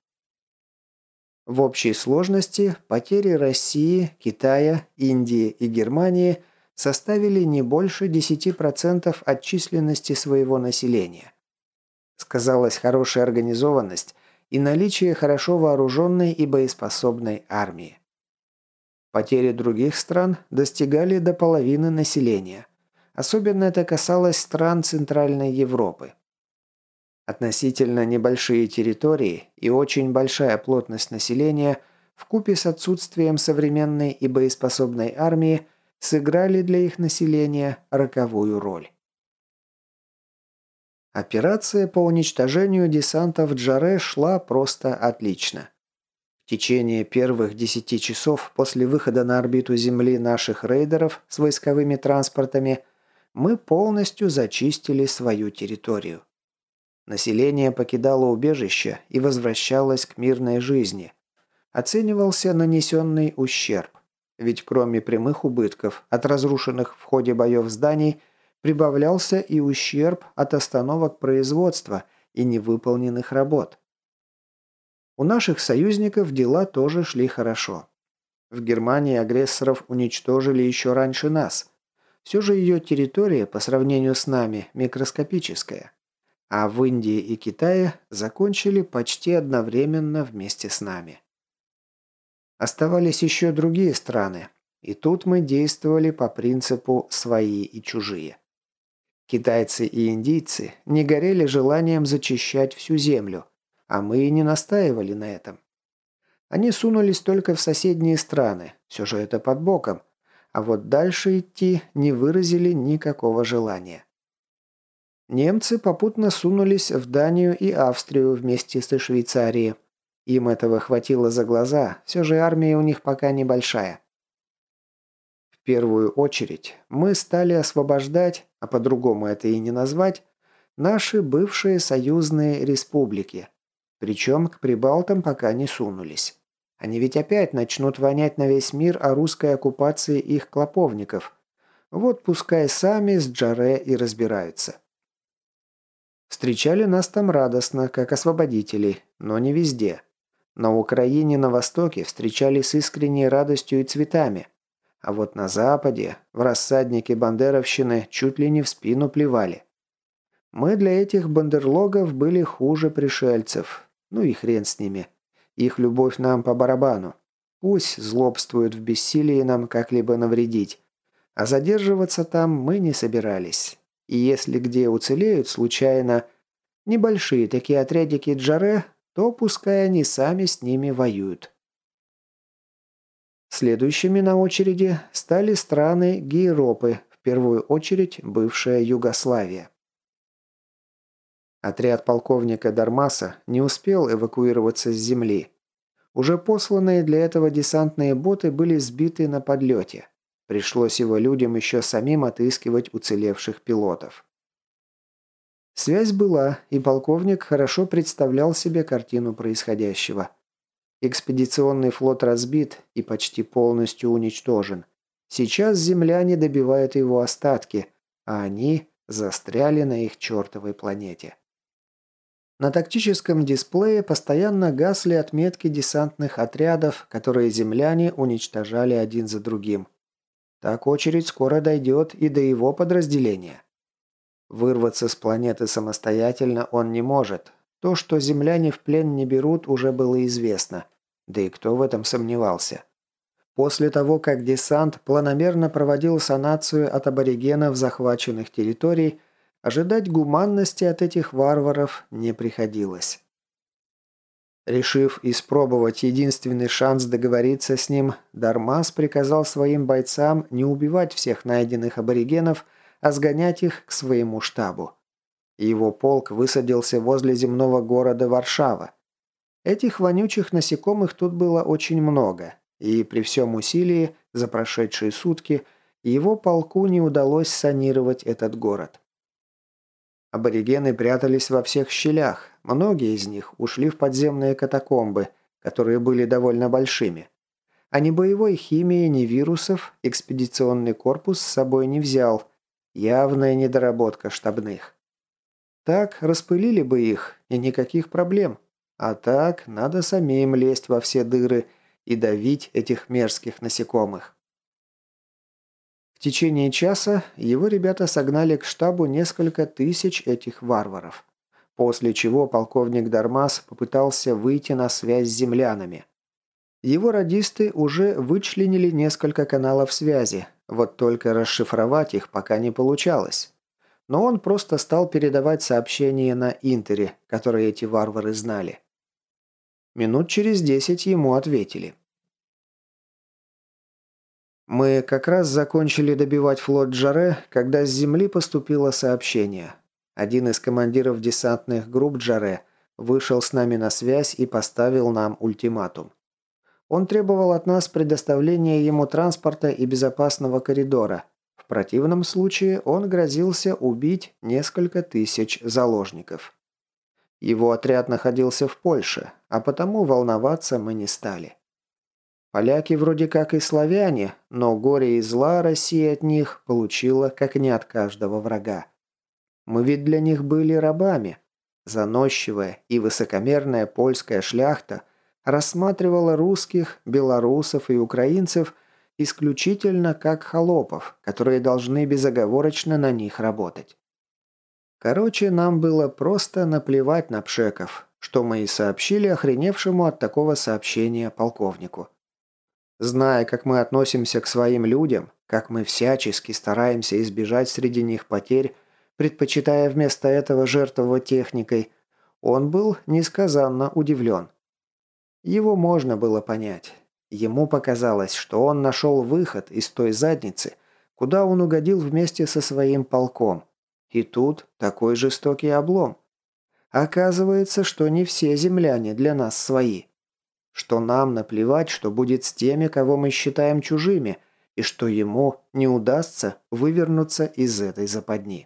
A: В общей сложности потери России, Китая, Индии и Германии составили не больше десяти процентов от численности своего населения. Сказалась хорошая организованность и наличие хорошо вооруженной и боеспособной армии. Потери других стран достигали до половины населения. Особенно это касалось стран Центральной Европы. Относительно небольшие территории и очень большая плотность населения вкупе с отсутствием современной и боеспособной армии сыграли для их населения роковую роль. Операция по уничтожению десанта в Джаре шла просто отлично. В течение первых десяти часов после выхода на орбиту Земли наших рейдеров с войсковыми транспортами мы полностью зачистили свою территорию. Население покидало убежище и возвращалось к мирной жизни. оценивался нанесенный ущерб. Ведь кроме прямых убытков от разрушенных в ходе боев зданий, прибавлялся и ущерб от остановок производства и невыполненных работ. У наших союзников дела тоже шли хорошо. В Германии агрессоров уничтожили еще раньше нас. Все же ее территория по сравнению с нами микроскопическая. А в Индии и Китае закончили почти одновременно вместе с нами. Оставались еще другие страны, и тут мы действовали по принципу «свои и чужие». Китайцы и индийцы не горели желанием зачищать всю землю, а мы и не настаивали на этом. Они сунулись только в соседние страны, все же это под боком, а вот дальше идти не выразили никакого желания. Немцы попутно сунулись в Данию и Австрию вместе со Швейцарией. Им этого хватило за глаза, все же армия у них пока небольшая. В первую очередь мы стали освобождать, а по-другому это и не назвать, наши бывшие союзные республики. Причем к прибалтам пока не сунулись. Они ведь опять начнут вонять на весь мир о русской оккупации их клоповников. Вот пускай сами с Джаре и разбираются. Встречали нас там радостно, как освободителей, но не везде. На Украине, на Востоке встречали с искренней радостью и цветами. А вот на Западе, в рассаднике бандеровщины, чуть ли не в спину плевали. Мы для этих бандерлогов были хуже пришельцев. Ну и хрен с ними. Их любовь нам по барабану. Пусть злобствуют в бессилии нам как-либо навредить. А задерживаться там мы не собирались. И если где уцелеют случайно небольшие такие отрядики Джаре, то пускай они сами с ними воюют. Следующими на очереди стали страны Гейропы, в первую очередь бывшая Югославия. Отряд полковника Дармаса не успел эвакуироваться с земли. Уже посланные для этого десантные боты были сбиты на подлете. Пришлось его людям еще самим отыскивать уцелевших пилотов. Связь была, и полковник хорошо представлял себе картину происходящего. Экспедиционный флот разбит и почти полностью уничтожен. Сейчас земляне добивают его остатки, а они застряли на их чертовой планете. На тактическом дисплее постоянно гасли отметки десантных отрядов, которые земляне уничтожали один за другим. Так очередь скоро дойдет и до его подразделения. Вырваться с планеты самостоятельно он не может. То, что земляне в плен не берут, уже было известно. Да и кто в этом сомневался? После того, как десант планомерно проводил санацию от аборигенов захваченных территорий, ожидать гуманности от этих варваров не приходилось. Решив испробовать единственный шанс договориться с ним, Дармас приказал своим бойцам не убивать всех найденных аборигенов, а сгонять их к своему штабу. Его полк высадился возле земного города Варшава. Этих вонючих насекомых тут было очень много, и при всем усилии за прошедшие сутки его полку не удалось санировать этот город. Аборигены прятались во всех щелях, многие из них ушли в подземные катакомбы, которые были довольно большими. А ни боевой химии, ни вирусов экспедиционный корпус с собой не взял. Явная недоработка штабных. Так распылили бы их, и никаких проблем. А так надо самим лезть во все дыры и давить этих мерзких насекомых. В течение часа его ребята согнали к штабу несколько тысяч этих варваров. После чего полковник Дармас попытался выйти на связь с землянами. Его радисты уже вычленили несколько каналов связи, вот только расшифровать их пока не получалось. Но он просто стал передавать сообщения на интере, которые эти варвары знали. Минут через десять ему ответили. Мы как раз закончили добивать флот Джаре, когда с земли поступило сообщение. Один из командиров десантных групп Джаре вышел с нами на связь и поставил нам ультиматум. Он требовал от нас предоставления ему транспорта и безопасного коридора. В противном случае он грозился убить несколько тысяч заложников. Его отряд находился в Польше, а потому волноваться мы не стали. Поляки вроде как и славяне, но горе и зла Россия от них получила как не от каждого врага. Мы ведь для них были рабами. Заносчивая и высокомерная польская шляхта рассматривала русских, белорусов и украинцев исключительно как холопов, которые должны безоговорочно на них работать. Короче, нам было просто наплевать на пшеков, что мы и сообщили охреневшему от такого сообщения полковнику. Зная, как мы относимся к своим людям, как мы всячески стараемся избежать среди них потерь, предпочитая вместо этого жертвовать техникой, он был несказанно удивлен. Его можно было понять. Ему показалось, что он нашел выход из той задницы, куда он угодил вместе со своим полком. И тут такой жестокий облом. Оказывается, что не все земляне для нас свои. Что нам наплевать, что будет с теми, кого мы считаем чужими, и что ему не удастся вывернуться из этой западни.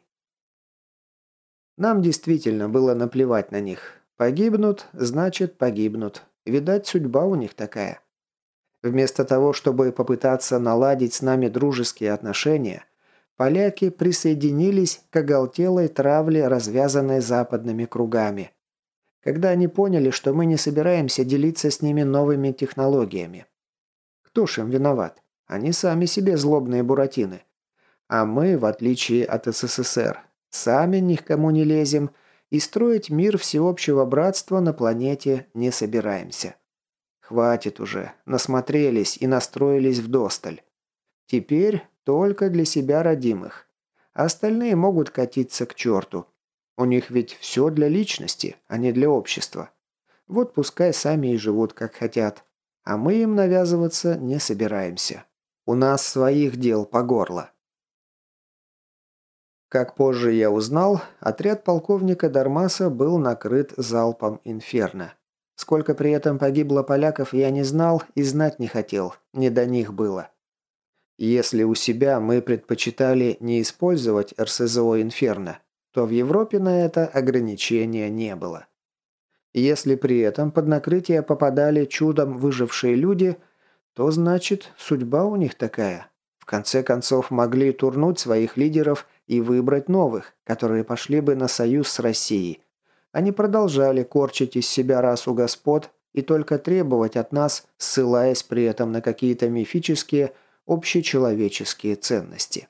A: Нам действительно было наплевать на них. Погибнут, значит погибнут. Видать, судьба у них такая. Вместо того, чтобы попытаться наладить с нами дружеские отношения, поляки присоединились к оголтелой травле, развязанной западными кругами. Когда они поняли, что мы не собираемся делиться с ними новыми технологиями. Кто ж им виноват? Они сами себе злобные буратины. А мы, в отличие от СССР, сами ни к кому не лезем и строить мир всеобщего братства на планете не собираемся. Хватит уже, насмотрелись и настроились вдосталь. Теперь только для себя родимых. А остальные могут катиться к черту. У них ведь все для личности, а не для общества. Вот пускай сами и живут как хотят. А мы им навязываться не собираемся. У нас своих дел по горло. Как позже я узнал, отряд полковника Дармаса был накрыт залпом «Инферно». Сколько при этом погибло поляков, я не знал и знать не хотел, не до них было. Если у себя мы предпочитали не использовать эр эс зэ о «Инферно», то в Европе на это ограничения не было. Если при этом под накрытие попадали чудом выжившие люди, то значит судьба у них такая. В конце концов могли турнуть своих лидеров и выбрать новых, которые пошли бы на союз с Россией. Они продолжали корчить из себя расу господ и только требовать от нас, ссылаясь при этом на какие-то мифические, общечеловеческие ценности.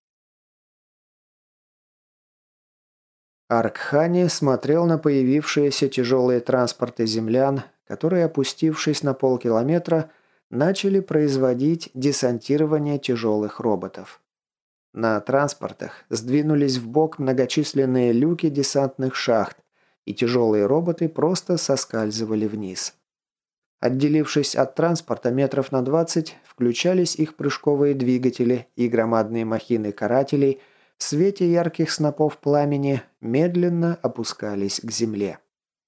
A: Аркхани смотрел на появившиеся тяжелые транспорты землян, которые, опустившись на полкилометра, начали производить десантирование тяжелых роботов. На транспортах сдвинулись вбок многочисленные люки десантных шахт, и тяжелые роботы просто соскальзывали вниз. Отделившись от транспорта метров на двадцать, включались их прыжковые двигатели, и громадные махины карателей в свете ярких снопов пламени медленно опускались к земле.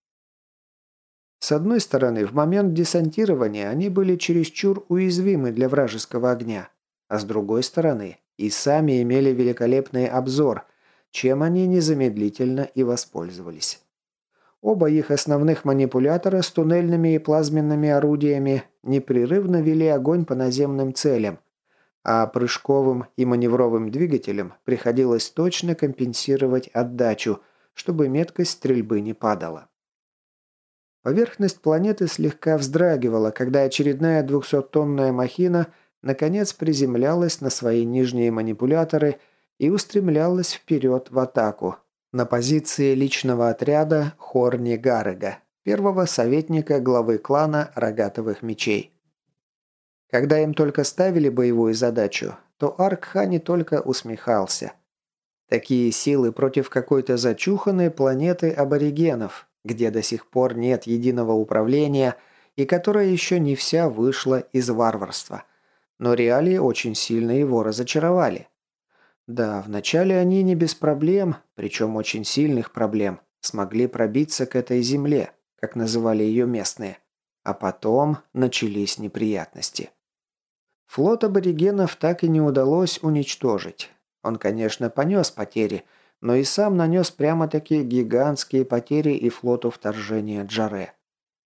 A: С одной стороны, в момент десантирования они были чересчур уязвимы для вражеского огня, а с другой стороны, и сами имели великолепный обзор, чем они незамедлительно и воспользовались. Оба их основных манипулятора с туннельными и плазменными орудиями непрерывно вели огонь по наземным целям, а прыжковым и маневровым двигателям приходилось точно компенсировать отдачу, чтобы меткость стрельбы не падала. Поверхность планеты слегка вздрагивала, когда очередная двухсоттонная махина наконец приземлялась на свои нижние манипуляторы и устремлялась вперед в атаку, на позиции личного отряда Хорни Гарега, первого советника главы клана Рогатовых Мечей. Когда им только ставили боевую задачу, то Аркхани только усмехался. Такие силы против какой-то зачуханной планеты аборигенов, где до сих пор нет единого управления и которая еще не вся вышла из варварства. Но реалии очень сильно его разочаровали. Да, вначале они не без проблем, причем очень сильных проблем, смогли пробиться к этой земле, как называли ее местные. А потом начались неприятности. Флот аборигенов так и не удалось уничтожить. Он, конечно, понес потери, но и сам нанес прямо-таки гигантские потери и флоту вторжения Джаре.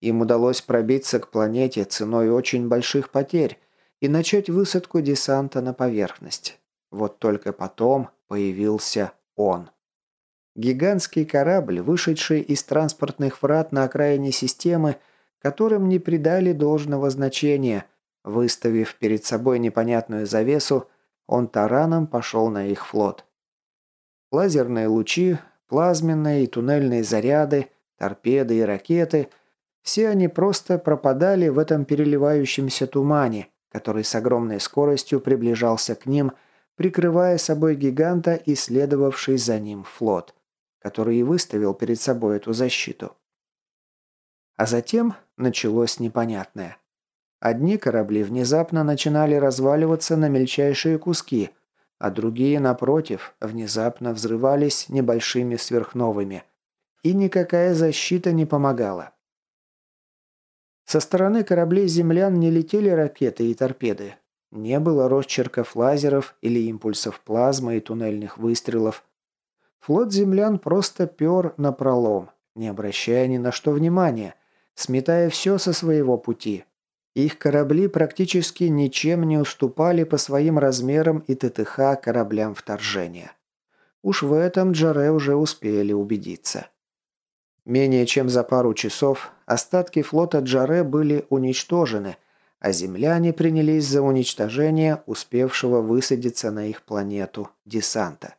A: Им удалось пробиться к планете ценой очень больших потерь и начать высадку десанта на поверхность. Вот только потом появился он. Гигантский корабль, вышедший из транспортных врат на окраине системы, которым не придали должного значения. Выставив перед собой непонятную завесу, он тараном пошел на их флот. Лазерные лучи, плазменные и туннельные заряды, торпеды и ракеты – все они просто пропадали в этом переливающемся тумане, который с огромной скоростью приближался к ним, прикрывая собой гиганта и следовавший за ним флот, который и выставил перед собой эту защиту. А затем началось непонятное. Одни корабли внезапно начинали разваливаться на мельчайшие куски, а другие, напротив, внезапно взрывались небольшими сверхновыми. И никакая защита не помогала. Со стороны кораблей землян не летели ракеты и торпеды. Не было росчерков лазеров или импульсов плазмы и туннельных выстрелов. Флот землян просто пер напролом, не обращая ни на что внимания, сметая все со своего пути. Их корабли практически ничем не уступали по своим размерам и ТТХ кораблям вторжения. Уж в этом Джаре уже успели убедиться. Менее чем за пару часов остатки флота Джаре были уничтожены, а земляне принялись за уничтожение успевшего высадиться на их планету десанта.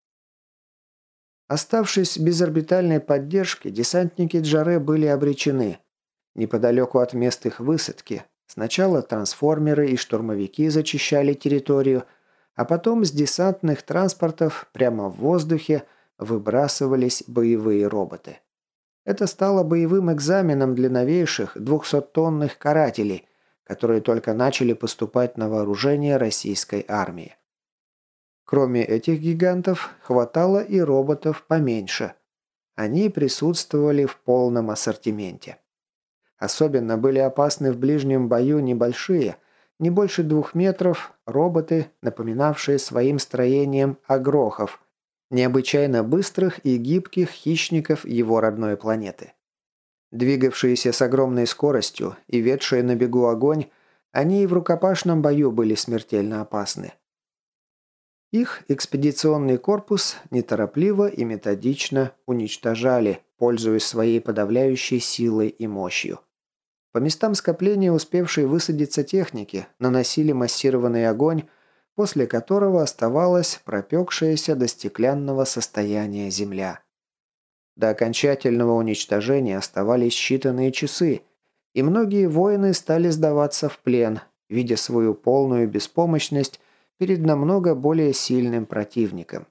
A: Оставшись без орбитальной поддержки, десантники Джаре были обречены. Неподалеку от мест их высадки сначала трансформеры и штурмовики зачищали территорию, а потом с десантных транспортов прямо в воздухе выбрасывались боевые роботы. Это стало боевым экзаменом для новейших двухсоттонных карателей, которые только начали поступать на вооружение российской армии. Кроме этих гигантов, хватало и роботов поменьше. Они присутствовали в полном ассортименте. Особенно были опасны в ближнем бою небольшие, не больше двух метров, роботы, напоминавшие своим строением огрохов, необычайно быстрых и гибких хищников его родной планеты. Двигавшиеся с огромной скоростью и ведшие на бегу огонь, они и в рукопашном бою были смертельно опасны. Их экспедиционный корпус неторопливо и методично уничтожали, пользуясь своей подавляющей силой и мощью. По местам скопления успевшей высадиться техники наносили массированный огонь, после которого оставалась пропекшаяся до стеклянного состояния земля. До окончательного уничтожения оставались считанные часы, и многие воины стали сдаваться в плен, видя свою полную беспомощность перед намного более сильным противником.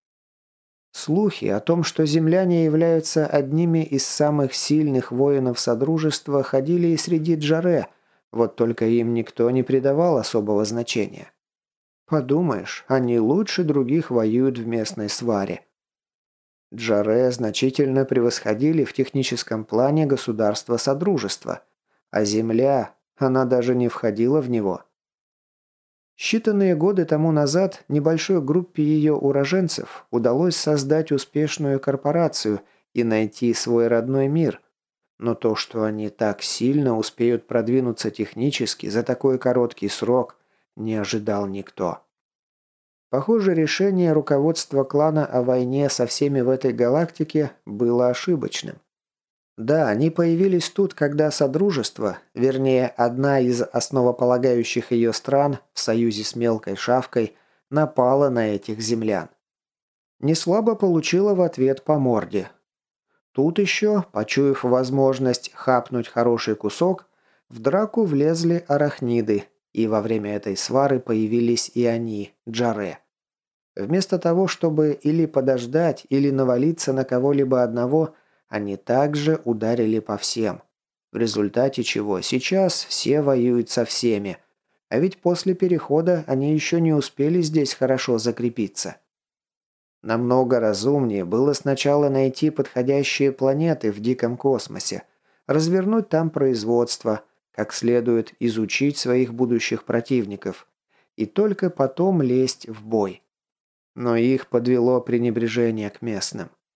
A: Слухи о том, что земляне являются одними из самых сильных воинов Содружества, ходили и среди Джаре, вот только им никто не придавал особого значения. Подумаешь, они лучше других воюют в местной сваре. Джаре значительно превосходили в техническом плане государства Содружества, а Земля, она даже не входила в него. Считанные годы тому назад небольшой группе ее уроженцев удалось создать успешную корпорацию и найти свой родной мир, но то, что они так сильно успеют продвинуться технически за такой короткий срок, не ожидал никто. Похоже, решение руководства клана о войне со всеми в этой галактике было ошибочным. Да, они появились тут, когда Содружество, вернее, одна из основополагающих ее стран в союзе с мелкой шавкой, напала на этих землян. Неслабо получила в ответ по морде. Тут еще, почуяв возможность хапнуть хороший кусок, в драку влезли арахниды, и во время этой свары появились и они, Джаре. Вместо того, чтобы или подождать, или навалиться на кого-либо одного, они также ударили по всем. В результате чего сейчас все воюют со всеми. А ведь после перехода они еще не успели здесь хорошо закрепиться. Намного разумнее было сначала найти подходящие планеты в диком космосе, развернуть там производство, как следует изучить своих будущих противников, и только потом лезть в бой. Но их подвело пренебрежение к местным.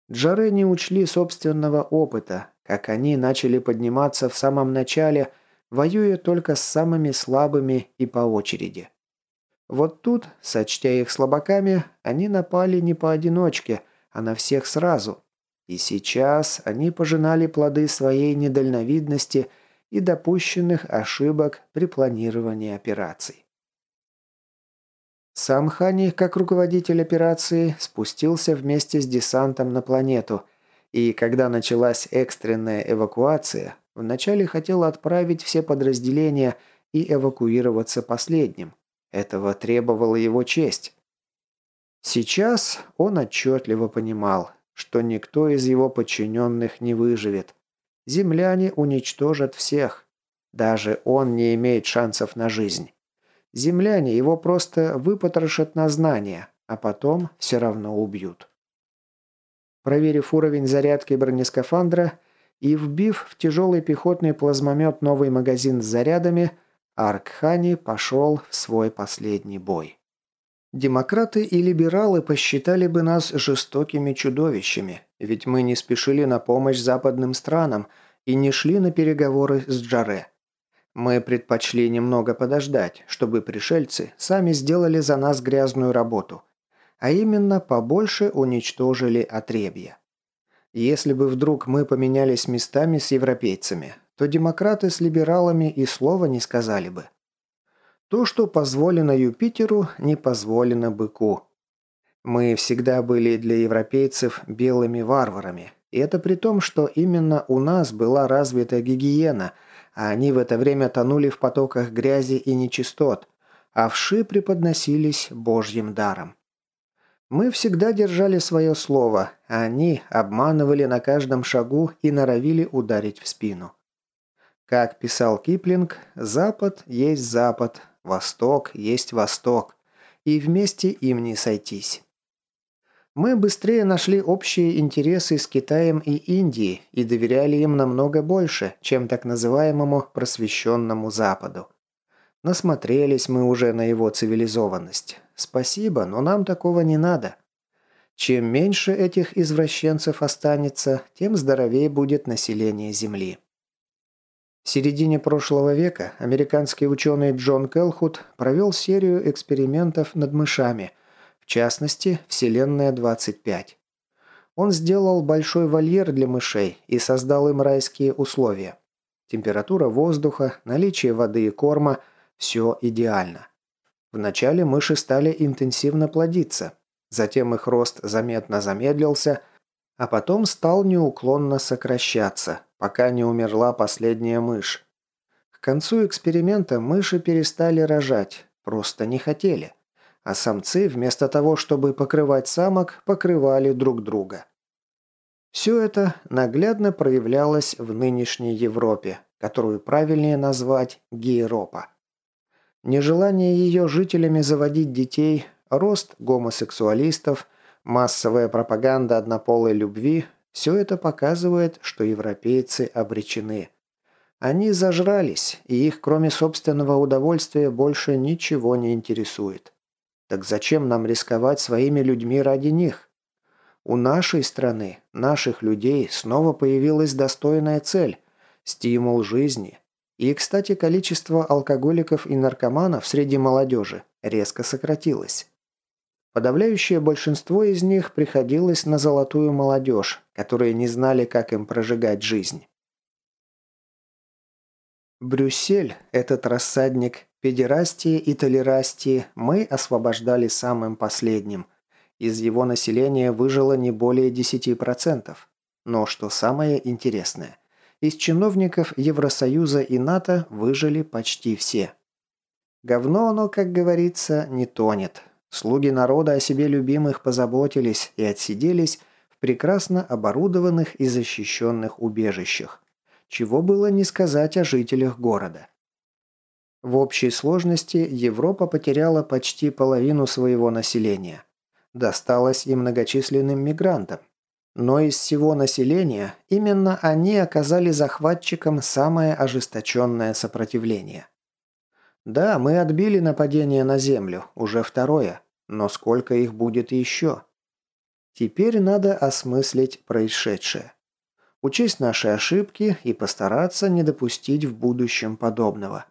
A: Джаре не учли собственного опыта, как они начали подниматься в самом начале, воюя только с самыми слабыми и по очереди. Вот тут, сочтя их слабаками, они напали не поодиночке, а на всех сразу. И сейчас они пожинали плоды своей недальновидности и допущенных ошибок при планировании операций. Сам Хани, как руководитель операции, спустился вместе с десантом на планету, и когда началась экстренная эвакуация, вначале хотел отправить все подразделения и эвакуироваться последним. Этого требовала его честь. Сейчас он отчетливо понимал, что никто из его подчиненных не выживет. Земляне уничтожат всех. Даже он не имеет шансов на жизнь. Земляне его просто выпотрошат на знания, а потом все равно убьют. Проверив уровень зарядки бронескафандра и вбив в тяжелый пехотный плазмомет новый магазин с зарядами, Аркхани пошел в свой последний бой. Демократы и либералы посчитали бы нас жестокими чудовищами, ведь мы не спешили на помощь западным странам и не шли на переговоры с Джаре. Мы предпочли немного подождать, чтобы пришельцы сами сделали за нас грязную работу, а именно побольше уничтожили отребья. Если бы вдруг мы поменялись местами с европейцами, то демократы с либералами и слова не сказали бы. То, что позволено Юпитеру, не позволено быку. Мы всегда были для европейцев белыми варварами, и это при том, что именно у нас была развита гигиена, а они в это время тонули в потоках грязи и нечистот, а вши преподносились божьим даром. Мы всегда держали свое слово, а они обманывали на каждом шагу и норовили ударить в спину. Как писал Киплинг, «Запад есть Запад, Восток есть Восток, и вместе им не сойтись». Мы быстрее нашли общие интересы с Китаем и Индией и доверяли им намного больше, чем так называемому просвещенному Западу. Насмотрелись мы уже на его цивилизованность. Спасибо, но нам такого не надо. Чем меньше этих извращенцев останется, тем здоровее будет население Земли. В середине прошлого века американский ученый Джон Келхут провел серию экспериментов над мышами, в частности, Вселенная двадцать пять. Он сделал большой вольер для мышей и создал им райские условия. Температура воздуха, наличие воды и корма – все идеально. Вначале мыши стали интенсивно плодиться, затем их рост заметно замедлился, а потом стал неуклонно сокращаться, пока не умерла последняя мышь. К концу эксперимента мыши перестали рожать, просто не хотели, а самцы вместо того, чтобы покрывать самок, покрывали друг друга. Все это наглядно проявлялось в нынешней Европе, которую правильнее назвать Гейропа. Нежелание ее жителями заводить детей, рост гомосексуалистов, массовая пропаганда однополой любви – все это показывает, что европейцы обречены. Они зажрались, и их, кроме собственного удовольствия, больше ничего не интересует. Так зачем нам рисковать своими людьми ради них? У нашей страны, наших людей снова появилась достойная цель – стимул жизни. И, кстати, количество алкоголиков и наркоманов среди молодежи резко сократилось. Подавляющее большинство из них приходилось на золотую молодежь, которые не знали, как им прожигать жизнь. Брюссель, этот рассадник педерастии и толерастии, мы освобождали самым последним. Из его населения выжило не более десяти процентов. Но что самое интересное, из чиновников Евросоюза и НАТО выжили почти все. Говно оно, как говорится, не тонет. Слуги народа о себе любимых позаботились и отсиделись в прекрасно оборудованных и защищенных убежищах, чего было не сказать о жителях города. В общей сложности Европа потеряла почти половину своего населения. Досталось и многочисленным мигрантам. Но из всего населения именно они оказали захватчикам самое ожесточенное сопротивление. Да, мы отбили нападение на землю, уже второе, но сколько их будет еще? Теперь надо осмыслить происшедшее. Учесть наши ошибки и постараться не допустить в будущем подобного.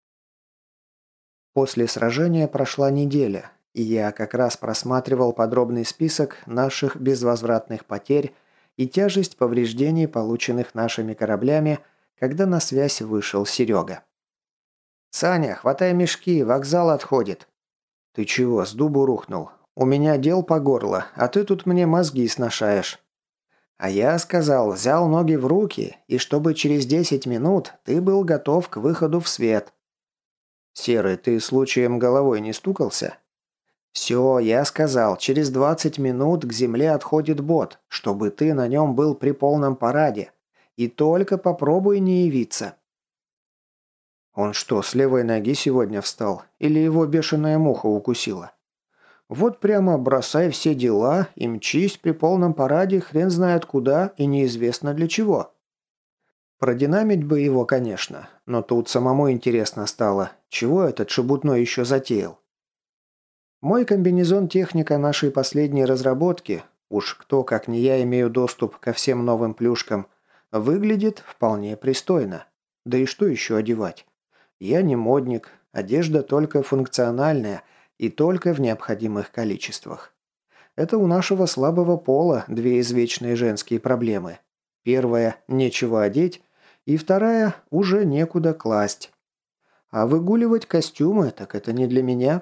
A: После сражения прошла неделя, и я как раз просматривал подробный список наших безвозвратных потерь и тяжесть повреждений, полученных нашими кораблями, когда на связь вышел Серега. «Саня, хватай мешки, вокзал отходит». «Ты чего, с дубу рухнул? У меня дел по горло, а ты тут мне мозги сношаешь». «А я сказал, взял ноги в руки, и чтобы через десять минут ты был готов к выходу в свет». «Серый, ты случаем головой не стукался?» «Все, я сказал, через двадцать минут к земле отходит бот, чтобы ты на нем был при полном параде. И только попробуй не явиться». «Он что, с левой ноги сегодня встал? Или его бешеная муха укусила?» «Вот прямо бросай все дела и мчись при полном параде хрен знает куда и неизвестно для чего». Продинамить бы его, конечно, но тут самому интересно стало, чего этот шебутной еще затеял. Мой комбинезон техника нашей последней разработки, уж кто, как не я, имею доступ ко всем новым плюшкам, выглядит вполне пристойно. Да и что еще одевать? Я не модник, одежда только функциональная и только в необходимых количествах. Это у нашего слабого пола две извечные женские проблемы. Первая – нечего одеть, и вторая – уже некуда класть. А выгуливать костюмы – так это не для меня.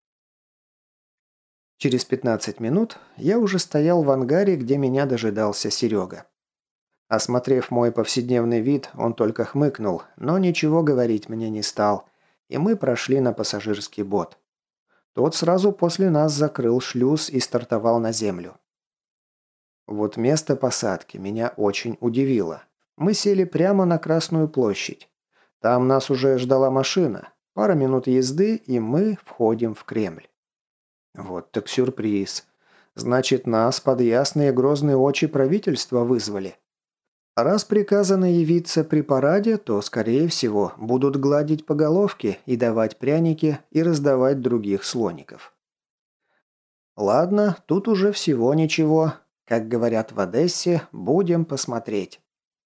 A: Через пятнадцать минут я уже стоял в ангаре, где меня дожидался Серега. Осмотрев мой повседневный вид, он только хмыкнул, но ничего говорить мне не стал, и мы прошли на пассажирский бот. Тот сразу после нас закрыл шлюз и стартовал на землю. Вот место посадки меня очень удивило. Мы сели прямо на Красную площадь. Там нас уже ждала машина. Пара минут езды, и мы входим в Кремль. Вот так сюрприз. Значит, нас под ясные грозные очи правительства вызвали. Раз приказано явиться при параде, то, скорее всего, будут гладить по головке и давать пряники и раздавать других слоников. Ладно, тут уже всего ничего. Как говорят в Одессе, будем посмотреть.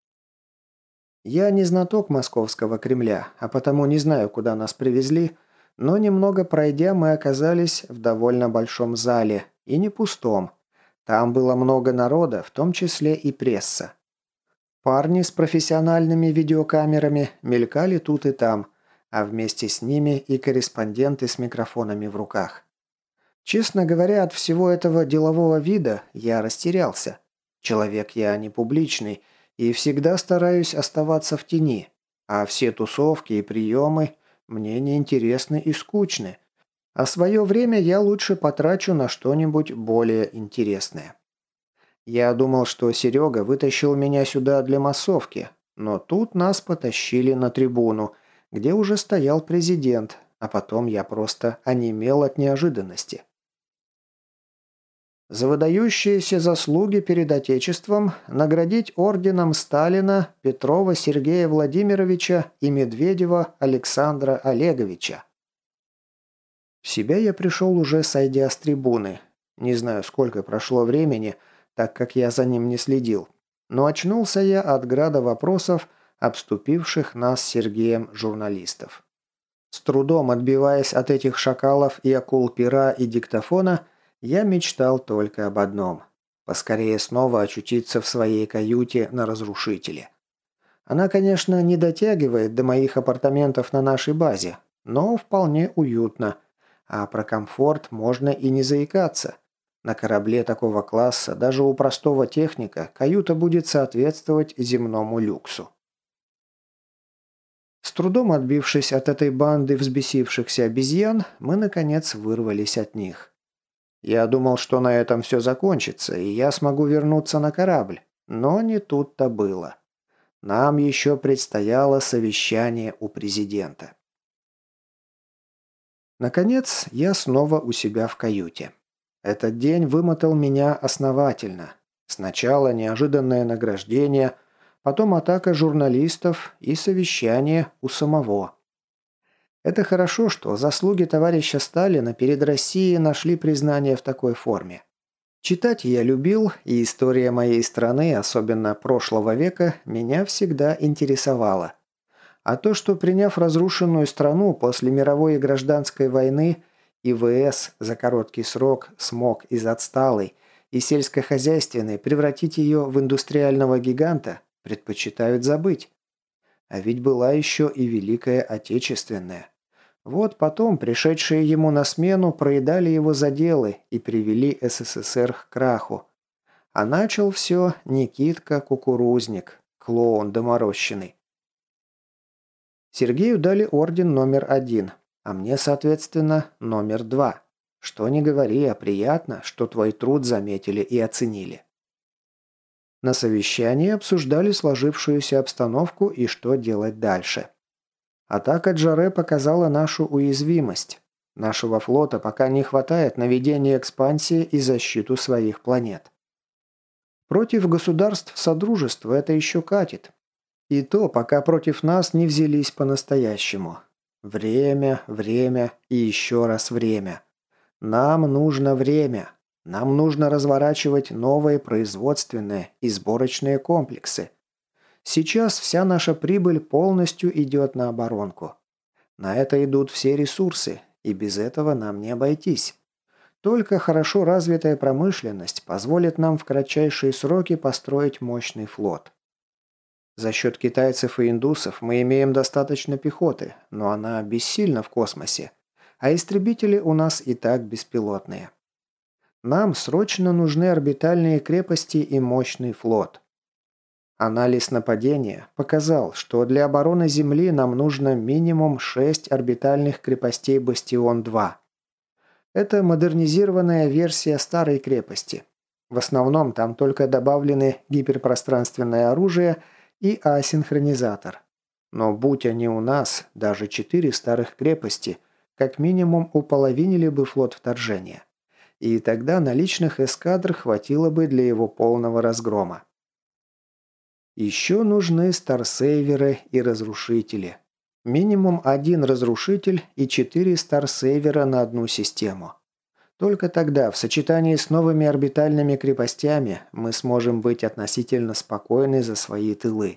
A: Я не знаток московского Кремля, а потому не знаю, куда нас привезли, но немного пройдя, мы оказались в довольно большом зале, и не пустом. Там было много народа, в том числе и пресса. Парни с профессиональными видеокамерами мелькали тут и там, а вместе с ними и корреспонденты с микрофонами в руках. Честно говоря, от всего этого делового вида я растерялся. Человек я не публичный и всегда стараюсь оставаться в тени, а все тусовки и приемы мне неинтересны и скучны, а свое время я лучше потрачу на что-нибудь более интересное. Я думал, что Серега вытащил меня сюда для массовки, но тут нас потащили на трибуну, где уже стоял президент, а потом я просто онемел от неожиданности. За выдающиеся заслуги перед Отечеством наградить орденом Сталина Петрова Сергея Владимировича и Медведева Александра Олеговича. В себя я пришел уже сойдя с трибуны. Не знаю, сколько прошло времени, так как я за ним не следил. Но очнулся я от града вопросов, обступивших нас с Сергеем журналистов. С трудом отбиваясь от этих шакалов и акул пера и диктофона, я мечтал только об одном – поскорее снова очутиться в своей каюте на разрушителе. Она, конечно, не дотягивает до моих апартаментов на нашей базе, но вполне уютно, а про комфорт можно и не заикаться. На корабле такого класса даже у простого техника каюта будет соответствовать земному люксу. С трудом отбившись от этой банды взбесившихся обезьян, мы, наконец, вырвались от них. Я думал, что на этом все закончится, и я смогу вернуться на корабль, но не тут-то было. Нам еще предстояло совещание у президента. Наконец, я снова у себя в каюте. Этот день вымотал меня основательно. Сначала неожиданное награждение, потом атака журналистов и совещание у самого. Это хорошо, что заслуги товарища Сталина перед Россией нашли признание в такой форме. Читать я любил, и история моей страны, особенно прошлого века, меня всегда интересовала. А то, что приняв разрушенную страну после мировой и гражданской войны, ИВС за короткий срок смог из отсталой и сельскохозяйственной превратить ее в индустриального гиганта, предпочитают забыть. А ведь была еще и Великая Отечественная. Вот потом пришедшие ему на смену проедали его заделы и привели СССР к краху. А начал все Никитка Кукурузник, клоун доморощенный. Сергею дали орден номер один, а мне, соответственно, номер два. Что ни говори, а приятно, что твой труд заметили и оценили. На совещании обсуждали сложившуюся обстановку и что делать дальше. Атака Джаре показала нашу уязвимость. Нашего флота пока не хватает на ведение экспансии и защиту своих планет. Против государств Содружества это еще катит. И то, пока против нас не взялись по-настоящему. Время, время и еще раз время. Нам нужно время. Нам нужно разворачивать новые производственные и сборочные комплексы. Сейчас вся наша прибыль полностью идет на оборонку. На это идут все ресурсы, и без этого нам не обойтись. Только хорошо развитая промышленность позволит нам в кратчайшие сроки построить мощный флот. За счет китайцев и индусов мы имеем достаточно пехоты, но она бессильна в космосе, а истребители у нас и так беспилотные. Нам срочно нужны орбитальные крепости и мощный флот. Анализ нападения показал, что для обороны Земли нам нужно минимум шесть орбитальных крепостей «Бастион-два». Это модернизированная версия старой крепости. В основном там только добавлены гиперпространственное оружие и асинхронизатор. Но будь они у нас, даже четыре старых крепости, как минимум уполовинили бы флот вторжения. И тогда наличных эскадр хватило бы для его полного разгрома. Еще нужны старсейверы и разрушители. Минимум один разрушитель и четыре старсейвера на одну систему. Только тогда, в сочетании с новыми орбитальными крепостями, мы сможем быть относительно спокойны за свои тылы.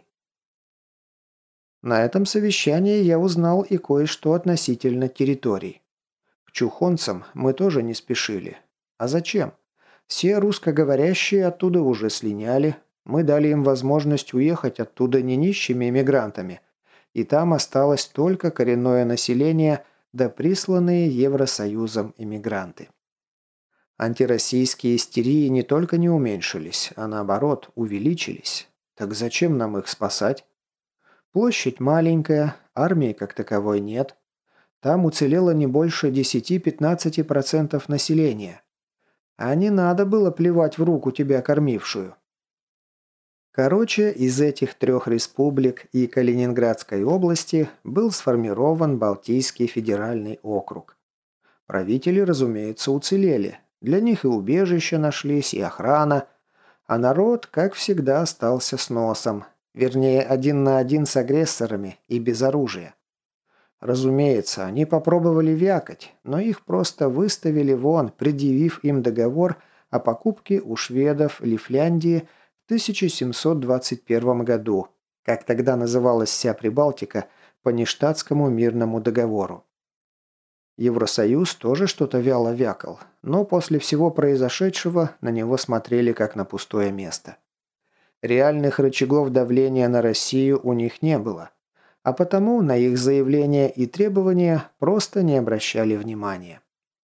A: На этом совещании я узнал и кое-что относительно территорий. К чухонцам мы тоже не спешили. А зачем? Все русскоговорящие оттуда уже слиняли, мы дали им возможность уехать оттуда не нищими эмигрантами, и там осталось только коренное население да присланные Евросоюзом эмигранты. Антироссийские истерии не только не уменьшились, а наоборот увеличились. Так зачем нам их спасать? Площадь маленькая, армии как таковой нет. Там уцелело не больше десяти-пятнадцати процентов населения. А не надо было плевать в руку тебя кормившую. Короче, из этих трех республик и Калининградской области был сформирован Балтийский федеральный округ. Правители, разумеется, уцелели. Для них и убежища нашлись, и охрана. А народ, как всегда, остался с носом. Вернее, один на один с агрессорами и без оружия. Разумеется, они попробовали вякать, но их просто выставили вон, предъявив им договор о покупке у шведов Лифляндии в тысяча семьсот двадцать первом году, как тогда называлась вся Прибалтика, по Ништадтскому мирному договору. Евросоюз тоже что-то вяло вякал, но после всего произошедшего на него смотрели как на пустое место. Реальных рычагов давления на Россию у них не было, а потому на их заявления и требования просто не обращали внимания.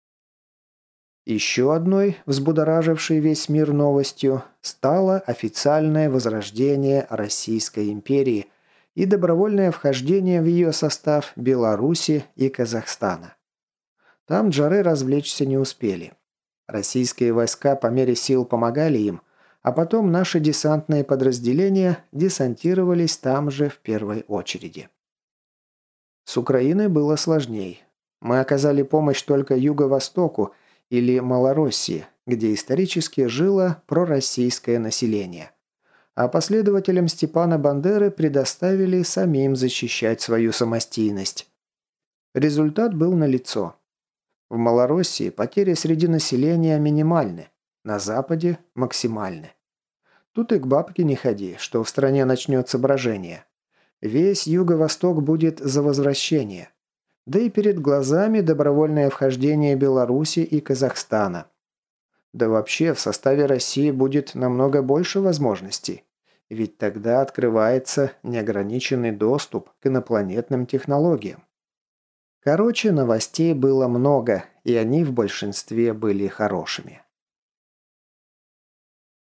A: Еще одной, взбудоражившей весь мир новостью, стало официальное возрождение Российской империи и добровольное вхождение в ее состав Беларуси и Казахстана. Там джары развлечься не успели. Российские войска по мере сил помогали им, а потом наши десантные подразделения десантировались там же в первой очереди. С Украиной было сложней. Мы оказали помощь только Юго-Востоку или Малороссии, где исторически жило пророссийское население. А последователям Степана Бандеры предоставили самим защищать свою самостийность. Результат был налицо. В Малороссии потери среди населения минимальны. На Западе – максимальны. Тут и к бабке не ходи, что в стране начнется брожение. Весь Юго-Восток будет за возвращение. Да и перед глазами добровольное вхождение Беларуси и Казахстана. Да вообще в составе России будет намного больше возможностей. Ведь тогда открывается неограниченный доступ к инопланетным технологиям. Короче, новостей было много, и они в большинстве были хорошими.